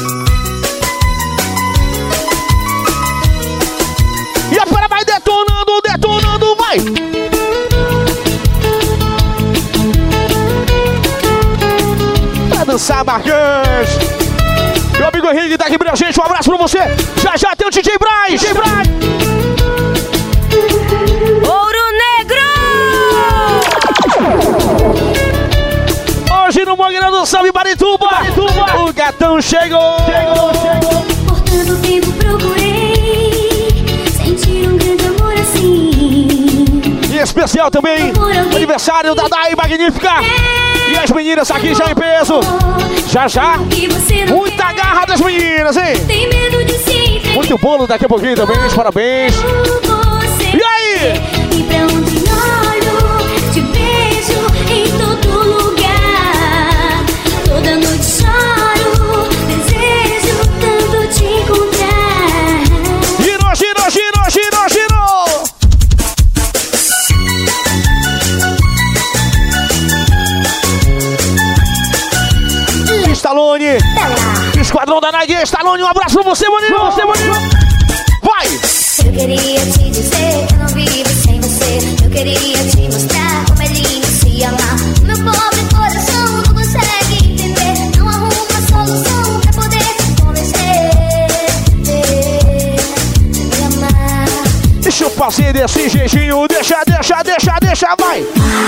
S2: E a fera vai detonando, detonando, vai. Pra dançar, Marcante. Meu amigo Henrique tá aqui pra gente, um abraço pra você. Já já tem o D J Braz. D J Braz.
S6: Ouro Negro!
S2: Hoje no Mogueira do Salve Marituba, Marituba, o gatão chegou. Chegou, chegou.
S3: Por tanto tempo procurei sentir um grande amor assim.
S2: E especial também, aniversário da Dai Magnífica. E as meninas aqui já em peso. Já já, muita garra das meninas, hein?
S3: Tem medo de se entregar.
S2: Muito bolo daqui a pouquinho também, parabéns. E aí?
S3: E pra onde olho, te vejo em todo lugar. Toda noite choro, desejo tanto te encontrar.
S2: Girou, girou, girou, girou, girou. Stallone, Esquadrão da Nike, Stallone, um abraço pra você, maninho, pra você, maninho. Vai!
S3: Eu queria te dizer que eu não vivo sem você. Eu queria te mostrar como é lindo se amar. Meu pobre coração não consegue entender. Não arruma solução pra poder te convencer de me amar.
S2: Deixa eu fazer desse jeitinho, deixa, deixa, deixa, deixa, vai!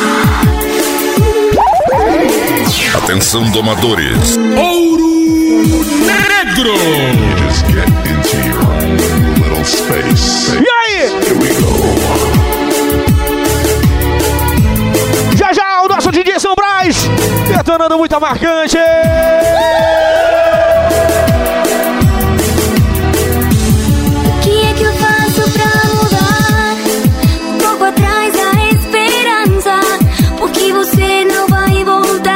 S1: Atenção, domadores. Ouro Negro. Just get into your own little space.
S2: E aí?
S1: Here we go.
S2: Já já o nosso D J São Brás, detonando muita marcante.
S3: O que é que eu faço pra mudar? Um pouco atrás da esperança, porque você não vai voltar.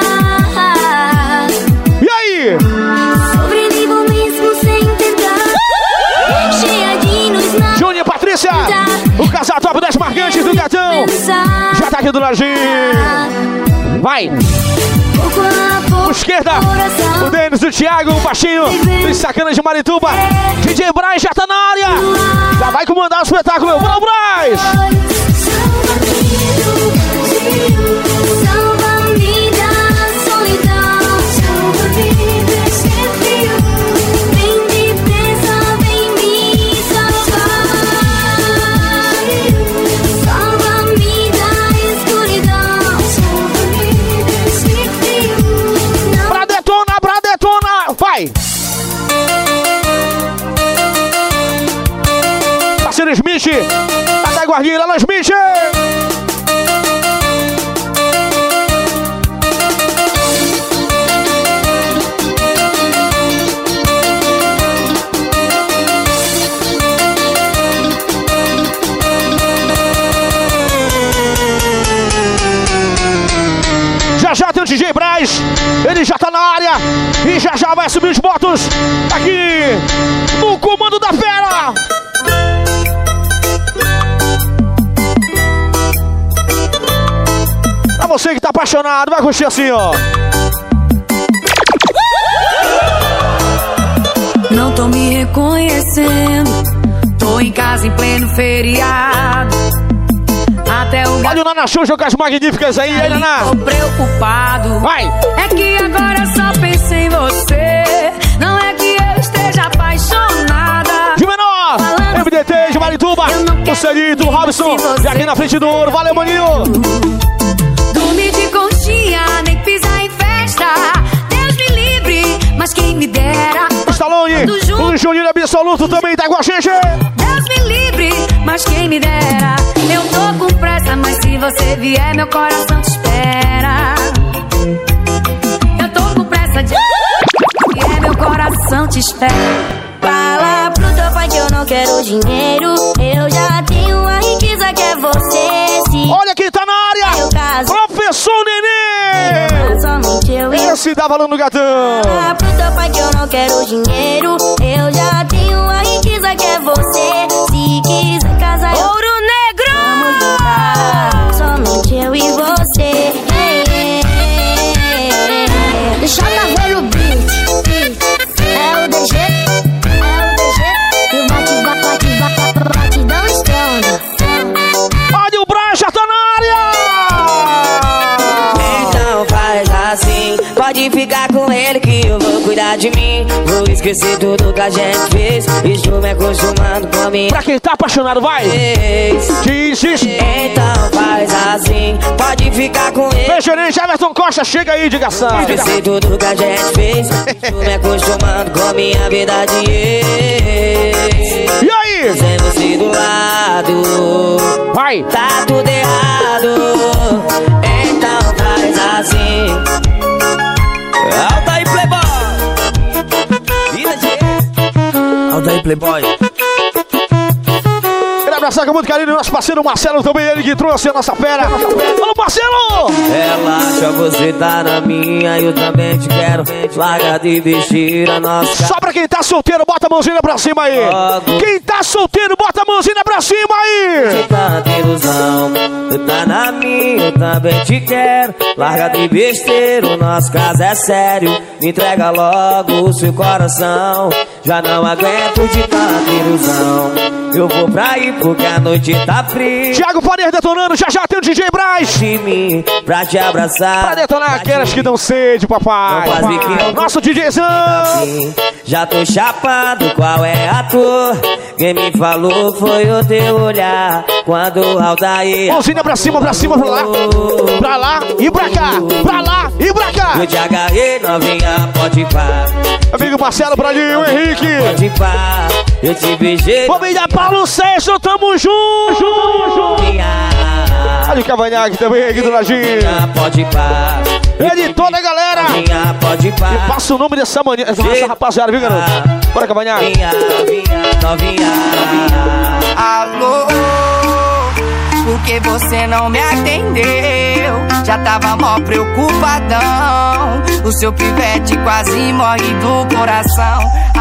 S2: E aí?
S3: Sobrevivo mesmo sem tentar. Cheia de luz na
S2: Júnior e Patrícia, o casal top das marcantes do Gatão. Já tá aqui do ladinho. Vai! Por esquerda, o Denis, o Thiago, o baixinho dos sacanas de Marituba. D J Braz já tá na área. Já vai comandar o espetáculo. Bora, Braz!
S3: Salva-me da solidão. Salva-me desse frio. Vem depressa, vem me salvar. Salva-me da escuridão. Salva-me desse frio.
S2: Pra detonar, pra detonar. Vai! Parceiro Smith, a da Guardinha, Alan Smith. Já já tem o D J Braz, ele já tá na área e já já vai subir os botos aqui no comando da fera. Pra você que tá apaixonado, vai curtir assim, ó.
S12: Não tô me reconhecendo, tô em casa em pleno feriado. Até o
S2: Olha o Nana Xuxa com as magníficas aí, aí, Naná.
S12: Tô preocupado.
S2: Vai.
S12: É que agora só pensei você. Não é que eu esteja apaixonada.
S2: De menor, M D T de Marituba, o Celito, o Robson, e aqui na frente do ouro. Valeu, maninho.
S12: Dormir de conchinha, nem pisar em festa. Deus me livre, mas quem me dera.
S2: Stallone, o Juninho Absoluto também tá com a gente.
S12: Deus me livre, mas quem me dera. Eu tô com pressa, mas se você vier, meu coração te espera. Eu tô com pressa de vier, meu coração te espera.
S3: Fala pro teu pai que eu não quero dinheiro. Eu já tenho uma riqueza que é você. Se
S2: olha quem tá na área,
S3: eu caso,
S2: professor Nenê.
S3: Somente eu e
S2: esse dá valor no gatão.
S3: Fala pro teu pai que eu não quero dinheiro. Eu já tenho uma riqueza que é você. Se quiser casar, eu...
S12: Ouro Negro!
S3: Vamos juntar, somente eu e você. Deixa eu ver o beat. É o D G, é o D G. E o bate, bate, bate, bate, batidão estronda.
S2: Olha o Brian, já tá na área.
S16: Então faz assim, pode ficar com ele que eu vou cuidar de mim. Vou esquecer tudo que a gente fez. Estou me acostumando com a minha.
S2: Pra quem tá apaixonado, vai. Diz isso.
S16: Então faz assim, pode ficar com ele.
S2: Meu gerente Everton Costa, chega aí, diga só.
S16: Esquecer tudo que a gente fez. Estou me acostumando com a minha verdade.
S2: E aí?
S16: Sem você do lado,
S2: vai.
S16: Tá tudo errado. Então faz assim. Alta aí, Playboy. Vida de Alta aí, Playboy.
S2: Quero abraçar com muito carinho o nosso parceiro Marcelo também, ele que trouxe a nossa fera. Alô, Marcelo!
S16: Relaxa, você tá na minha, eu também te quero. Larga de vestir a nossa.
S2: Só pra quem tá solteiro, bota a mãozinha pra cima aí. Quem tá solteiro, bota a mãozinha pra cima aí.
S16: Você tá de ilusão, tu tá na minha, eu também te quero. Larga de besteira, o nosso caso é sério. Me entrega logo o seu coração. Já não aguento de tanta ilusão. Eu vou pra aí porque a noite tá fria.
S2: Thiago Paredes detonando, já já tem o D J Braz.
S16: De mim, pra te abraçar.
S2: Pra detonar pra aquelas que dão sede, papai.
S16: papai. Que eu
S2: nosso DJzão.
S16: Já tô chapado, qual é a tua? Quem me falou foi o teu olhar. Quando o Aldair.
S2: Mãozinha pra cima, pra cima, pra lá. Pra lá e pra cá. Pra lá e pra cá.
S16: Eu te agarrei, novinha, pode pá.
S2: Amigo Marcelo, pra ali, o Henrique.
S16: Pode pá, eu te beijei.
S2: Família Paulo Sérgio, tamo junto. Olha o Cavanhaque também aqui do ladinho.
S16: Pode pá.
S2: Ele toda a galera.
S16: Pode pá.
S2: E passa o nome dessa manhã. Essa rapaziada, viu, garoto? Bora, Cavanhaque.
S16: Vinha, vinha, novinha.
S19: Alô, por que você não me atendeu? Já tava mó preocupadão. O seu pivete quase morre do coração.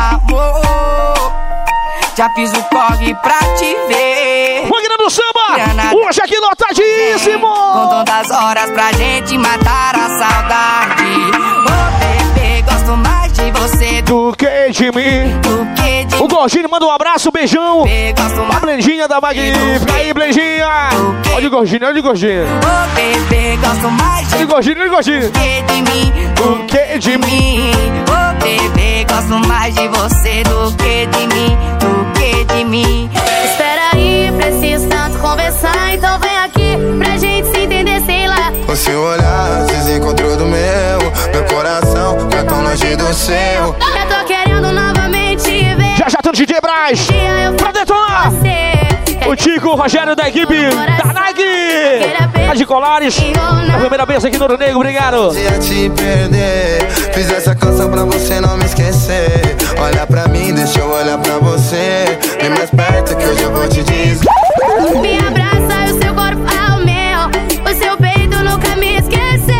S19: Amor, já fiz o corre pra te ver.
S2: Máquina do samba, hoje aqui lotadíssimo.
S19: Com todas as horas pra gente matar a saudade. Oh, bebê, gosto mais de você
S2: do que de mim.
S19: Do que de
S2: o Gordinho manda um abraço, um beijão.
S19: A
S2: Blendinha da Magnífica. Aí, Blendinha. Olha o Gordinho, olha o Gordinho.
S19: Oh, bebê, gosto mais de
S2: Olha o Gordinho, olha o Gordinho.
S19: Do que de mim.
S2: Do que de mim.
S19: Oh, bebê, gosto mais de você do que de mim. Do que de mim.
S12: Espera aí, preciso tanto conversar. Então vem aqui pra gente se entender, sei lá.
S20: O seu olhar se desencontrou do meu. Meu coração tá tão longe do seu.
S12: Eu tô querendo novamente ver.
S2: Já já tem o D J Braz pra detonar. O Tico, o Rogério da equipe da Nike. A de Colares. A primeira vez aqui no Ouro Negro, obrigado.
S20: Se eu te perder, fiz essa canção pra você não me esquecer. Olha pra mim, deixa eu olhar pra você. Vem mais perto que hoje eu vou te dizer.
S12: Me abraça e o seu corpo ao meu. O seu peito nunca me esquecer.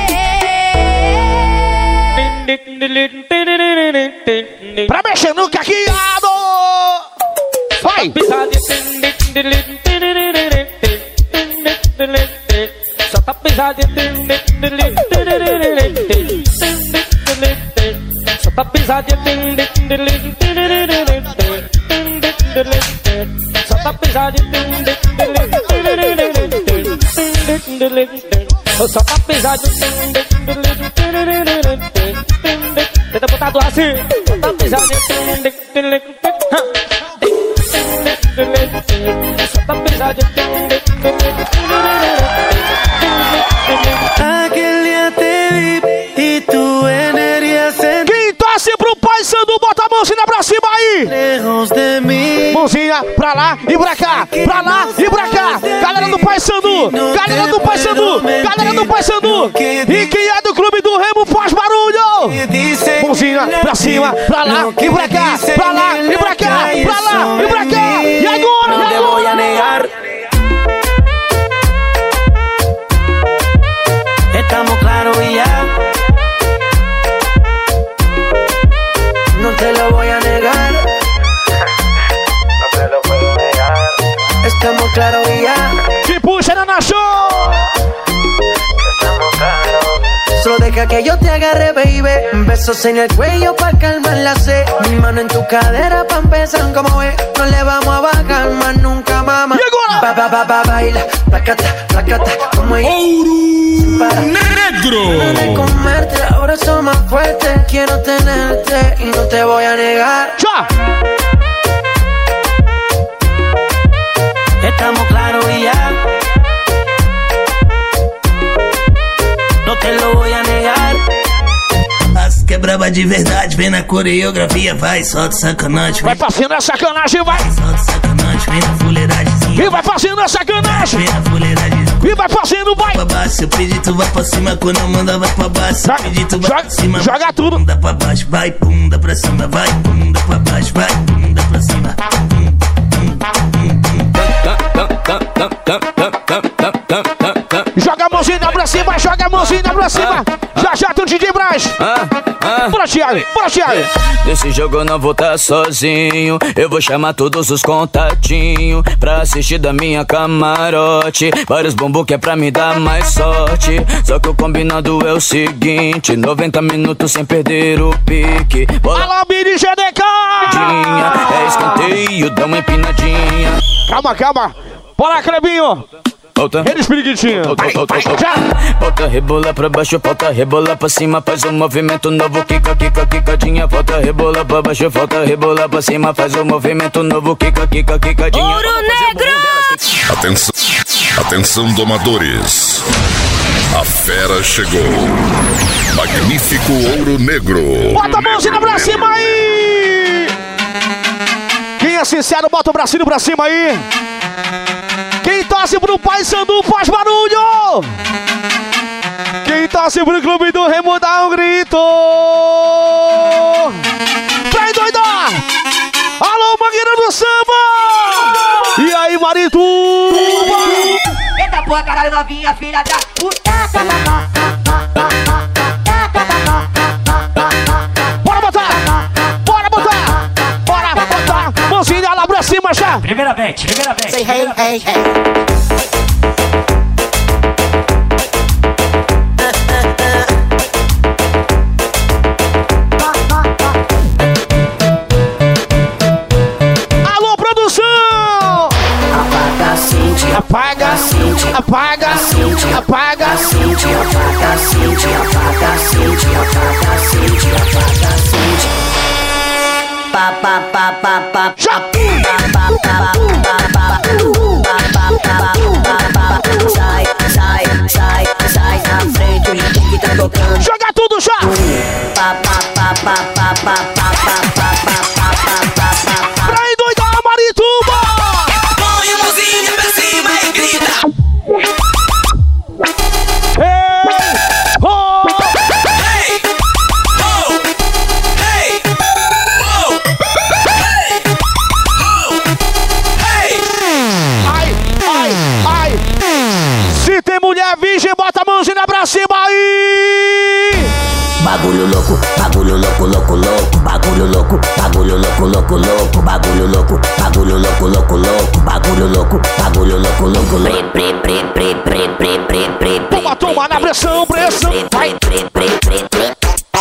S2: Pra mexer no caqueado. Vai!
S21: Só tá pesadinha. Só tá pesadinha. Só tá pesadinha. Só tá pesadinha. deputado assim. Solta pisadinha. Solta pisadinha.
S14: Aquel día te vi y tu energía se...
S2: Quem torce pro Pai Sandu, bota a mãozinha pra cima aí.
S14: Lejos de mim.
S2: Mãozinha pra lá e pra cá, pra lá e pra cá. Galera do Pai Sandu, galera do Pai Sandu, galera do Pai Sandu. E quem é do clube do Remo faz barulho. Mãozinha pra cima, pra lá e pra cá, pra lá e pra cá, pra lá e pra cá. E agora?
S14: Não te voy a negar. Estamos claros y ya. No te lo voy a negar. No te lo puedo negar. Estamos claros y ya.
S2: Que puxa na Nacho.
S14: Estamos claros. Solo deja que yo te agarre, baby. Besos en el cuello pa' calmar la sed. Mi mano en tu cadera pa' empezar como ves. No le vamos a bajar más nunca, mamá. Ba, ba, ba, ba, baila, placata, placata, como ella. Para
S1: negro.
S14: De comerte, ahora soy más fuerte. Quiero tenerte y no te voy a negar.
S2: ¡Ya!
S14: Estamos claros y ya. No te lo voy a negar. As que é braba de verdade, vem na coreografia, vai, solta sacanagem.
S2: Vai fazendo a sacanagem, vai.
S14: Solta sacanagem, vem na fuleiragemzinha.
S2: E vai fazendo a sacanagem.
S14: Vem na fuleiragemzinha.
S2: E vai fazendo, vai.
S14: Pra baixo, se eu pedir tu vai pra cima, quando eu mandar vai pra baixo. Se eu pedir tu vai
S2: joga,
S14: pra cima,
S2: joga tudo.
S14: Bunda pra baixo, vai, bunda pra cima, vai, bunda pra baixo, vai, bunda pra cima.
S2: Joga a mãozinha pra cima, joga a mãozinha pra cima. Já já tem o D J Braz. Bora, Thiago, bora, Thiago.
S7: Nesse jogo eu não vou estar sozinho. Eu vou chamar todos os contatinhos pra assistir da minha camarote. Vários bumbum que é pra me dar mais sorte. Só que o combinado é o seguinte: noventa minutos sem perder o pique.
S2: Alô, Mini G D K!
S7: É escanteio, dá uma empinadinha.
S2: Calma, calma. Bora, Crebinho.
S7: Volta.
S2: Eles preguitinho.
S7: Volta, rebola pra baixo, volta, rebola pra cima. Faz um movimento novo, quica, quica, quicadinha. Volta, rebola pra baixo, volta, rebola pra cima. Faz um movimento novo, quica, quica, quicadinha.
S1: Ouro Negro! Atenção, atenção domadores. A fera chegou. Magnífico Ouro Negro.
S2: Bota a mãozinha pra cima aí. Quem é sincero, bota o bracinho pra cima aí. Quem torce pro Pai Sandu faz barulho! Quem torce pro clube do Remo dá um grito! Pra endoidar! Alô, Mangueira do Samba! E aí, Marituba?
S15: Eita porra, caralho, novinha, filha da puta!
S2: Bora botar! Bora botar! Bora botar! Mãozinha lá pra cima já!
S21: Primeira vez, primeira vez.
S15: Say hey, hey, hey.
S2: Alô, produção!
S14: Apaga, Cintia.
S2: Apaga,
S14: Cintia.
S2: Apaga,
S14: Cintia.
S2: apaga.
S14: Cintia, apaga, Cintia. Apaga, Cintia. Apaga, Cintia. Apaga, Cintia.
S11: Pa, pa, pa, pa, pa,
S2: já.
S11: Sai, sai, sai, sai na frente, o gente que tá tocando.
S2: Joga tudo já!
S11: Pa, pa, pa, pa, pa, pa, pa, pa, pa, pa, pa.
S2: Pra endoidar a Marituba!
S14: Põe a mãozinha pra cima e grita.
S2: Hey! Oh!
S14: Hey! Oh! Hey! Oh! Hey! Oh! Hey!
S2: Ai, ai, ai! Se tem mulher virgem, bota a mãozinha pra cima aí!
S11: Bagulho louco, bagulho louco, louco, louco. Bagulho louco, bagulho louco, louco, louco. Bagulho louco, bagulho louco, louco, louco. Bagulho louco, bagulho louco, louco, louco. Pre, pre, pre, pre, pre, pre, pre, pre.
S2: Toma, toma na pressão, pressão. Vai!
S11: Pre, pre, pre, pre.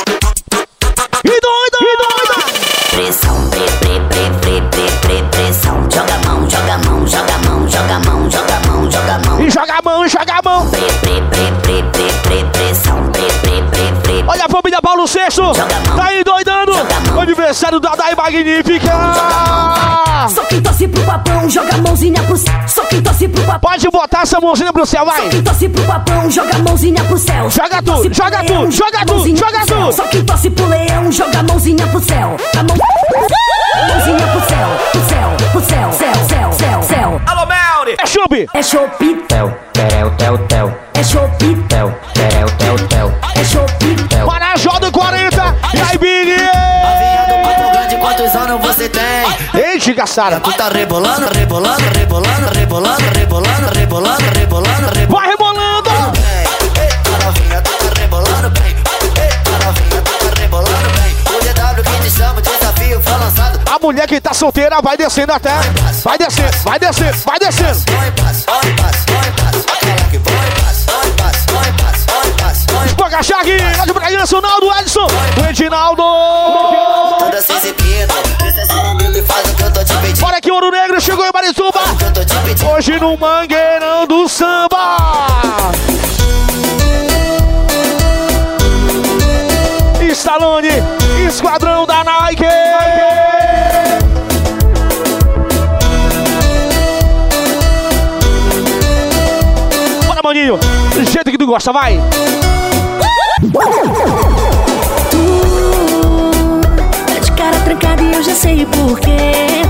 S2: E doida, e doida!
S11: Pressão, pre, pre, pre, pre, pre, pre, pressão. Joga a mão, joga a mão, joga a mão, joga a mão, joga a mão, joga a mão.
S2: E joga a mão, e joga a mão.
S11: Pre, pre, pre, pre, pre, pre, pressão. Pre, pre, pre, pre.
S2: Olha a família Paulo Sexto. Tá indo quero dar daí magnífica.
S12: Só quem torce pro papão, joga a mãozinha pro céu. Só quem torce pro papão.
S2: Pode botar essa mãozinha pro céu, vai.
S12: Só quem torce pro papão, joga a mãozinha pro céu.
S2: Joga tu, joga tu, joga tu, joga tu.
S12: Só quem torce pro leão, joga a mãozinha pro céu. A mão... mãozinha pro céu, pro céu, pro céu, céu, céu, céu, céu.
S2: Alô, Melri. É chupi.
S12: É chopitel,
S11: tereu, tel, tel.
S12: É chopitel,
S11: tereu, tel, tel.
S12: É chopitel.
S2: Marajó do quarenta. E aí, Big?
S14: Novinha do Papo Grande, quantos anos você tem?
S2: Ei, gigaçara.
S14: Tu tá rebolando, rebolando, rebolando, rebolando, rebolando, rebolando, rebolando, rebolando.
S2: Vai rebolando.
S14: Eita, novinha, tu tá rebolando bem. Eita, novinha, tu tá rebolando bem. O D W que te chama, desafio foi lançado.
S2: A mulher que tá solteira vai descendo até. Vai descendo, vai descendo, vai descendo.
S14: Vai, passa, vai, passa, vai, passa. Aquela que vai, passa, vai, passa, vai, passa, vai, passa, vai.
S2: Vou agachar aqui, lá de Bragança, Nacional do Edson. O Edinaldo.
S14: Toda se exibindo, esse é seu momento e faz o que eu tô te pedindo.
S2: Bora que Ouro Negro chegou em Marituba. Hoje no Mangueirão do Samba. Stallone, esquadrão da Nike. Bora, maninho, do jeito que tu gosta, vai.
S12: Tu tá de cara trancada e eu já sei porquê.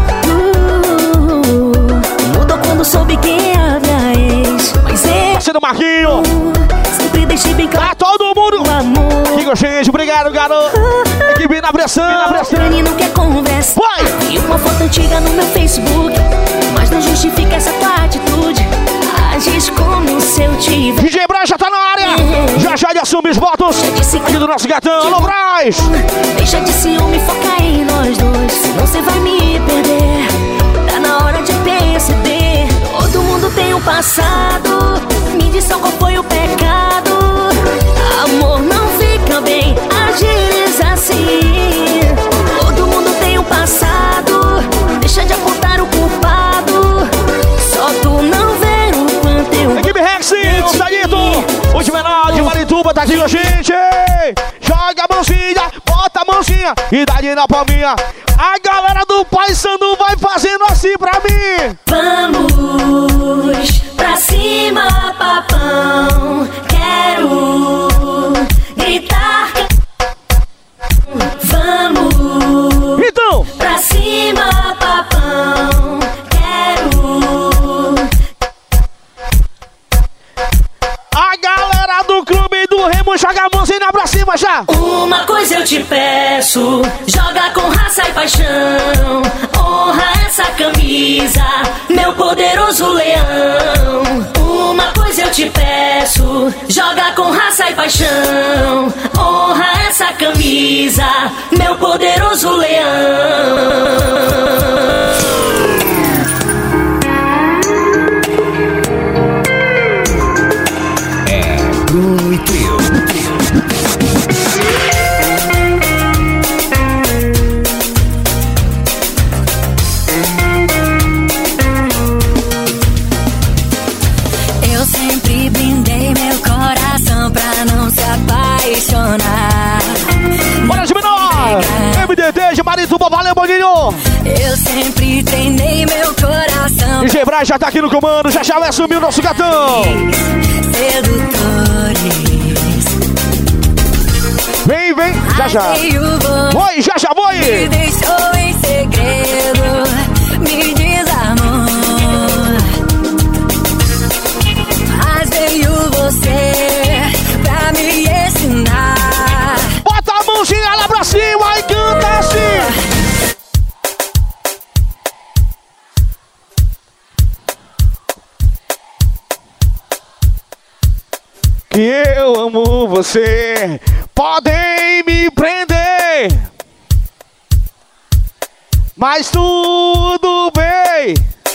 S12: uh, Mudou quando soube quem abre a ex. Mas eu
S2: Parceiro Marquinho,
S12: sempre deixei bem claro.
S2: Tá todo mundo aqui com a gente, obrigado, garoto. Equipe na pressão, na pressão.
S12: Dani não quer conversa.
S2: Vai!
S12: E uma foto antiga no meu Facebook, mas não justifica essa tua atitude. Agis como se eu tivesse.
S2: D J Braz já tá na área. É. Já já ele assume os votos aqui do nosso gatão. Alô, Braz!
S12: Deixa de ciúme, foca em nós dois, senão você vai me perder. Tá na hora de perceber. Todo mundo tem um passado. Me diz só qual foi o pecado. Amor não fica bem, agir assim. Todo mundo tem um passado. Deixa de apontar o culpado. Só tu não vê o quanto eu.
S2: Equipe Rex, Salito, o de menor de Marituba tá aqui com a gente. Joga a mãozinha, bota a mãozinha e dá ali na palminha. A galera do Pai Sandu vai fazendo assim pra mim.
S12: Vamos pra cima, papão. Quero gritar. Vamos
S2: então
S12: pra cima, papão. Quero.
S2: A galera do Clube do Remo joga a mãozinha pra cima já.
S12: Uma coisa eu te peço, joga com raça e paixão. Honra essa camisa, meu poderoso leão. Uma coisa eu te peço, joga com raça e paixão. Honra essa camisa, meu poderoso leão.
S4: Bruno e Trio.
S12: Eu sempre brindei meu coração pra não se apaixonar.
S2: Bora de menor! M D T de Marituba, valeu, Boninho!
S12: Eu sempre treinei meu coração.
S2: D J Braz já tá aqui no comando, já já vai assumir o nosso gatão!
S12: Sedutores.
S2: Vem, vem, já já! Foi, já já foi!
S12: Me deixou em segredo, me desarmou. Mas veio você pra me ensinar.
S2: Bota a mãozinha lá pra cima e canta assim! Que eu amo você, podem me prender, mas tudo bem.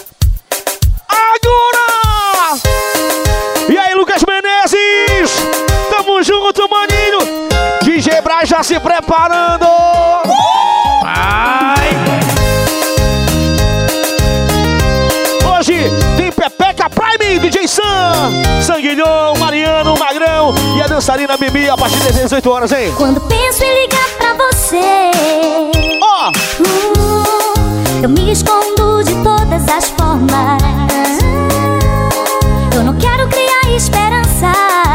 S2: Agora! E aí, Lucas Menezes? Tamo junto, maninho. D J Braz já se preparando. Vai! Hoje tem Pepeca Prime, D J Sam, Sanguilhão, Mariano, Magrão e a dançarina Bibi a partir das dezoito horas, hein?
S3: Quando penso em ligar pra você,
S2: ó,
S3: Eu me escondo de todas as formas. Eu não quero criar esperança,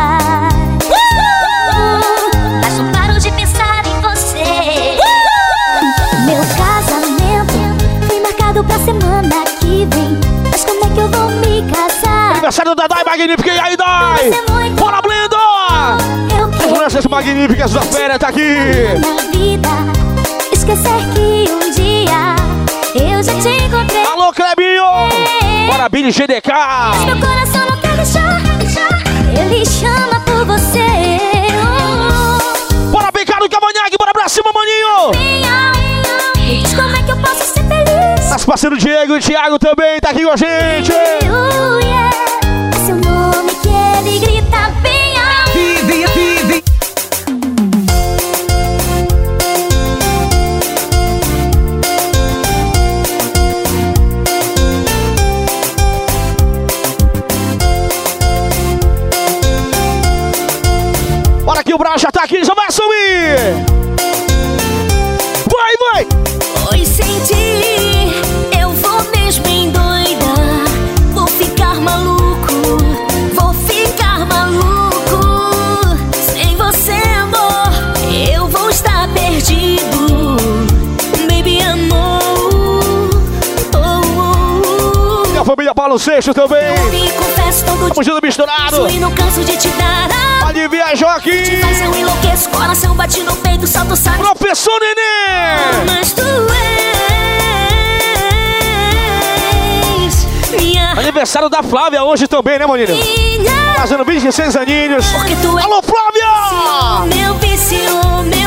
S3: mas não paro de pensar em você. Meu casamento foi marcado pra semana que vem. Mas como é que eu vou me casar?
S2: Aniversário da Dai Magnífica, e aí, Dai? Bora, Blindo! As mulheres magníficas da férias tá aqui.
S3: Na vida, esquecer que um dia eu já te encontrei.
S2: Alô, Clebinho! Bora, Billy G D K!
S3: Mas meu coração não quer deixar, ele chama por você.
S2: Oh. Bora, Picado e Cavanhaque, bora pra cima, maninho!
S3: Me diz como é que eu posso ser feliz.
S2: Nosso parceiro Diego e Thiago também tá aqui com a gente.
S3: Uh, yeah. Seu nome que ele grita bem alto.
S4: Vive, vive.
S2: Bora que o Brau já tá aqui, já vai sumir! Vai, vai!
S3: Oi, senti, eu vou mesmo em doida. Vou ficar maluco, vou ficar maluco. Sem você, amor, eu vou estar perdido. Baby, amor. Oh, oh.
S2: Minha família Paulo Seixo também.
S3: Eu me confesso todo
S2: Tamo junto misturado.
S3: dia e não canso de te dar.
S2: Adivinha, Joaquim.
S3: Te faz eu enlouqueço, coração bate no peito, salto, sabe.
S2: Professor Nenê.
S3: Mas tu és minha.
S2: Aniversário da Flávia hoje também, né, maninho? Fazendo vinte e seis aninhos.
S3: Porque tu és
S2: Alô, Flávia!
S3: meu vício, meu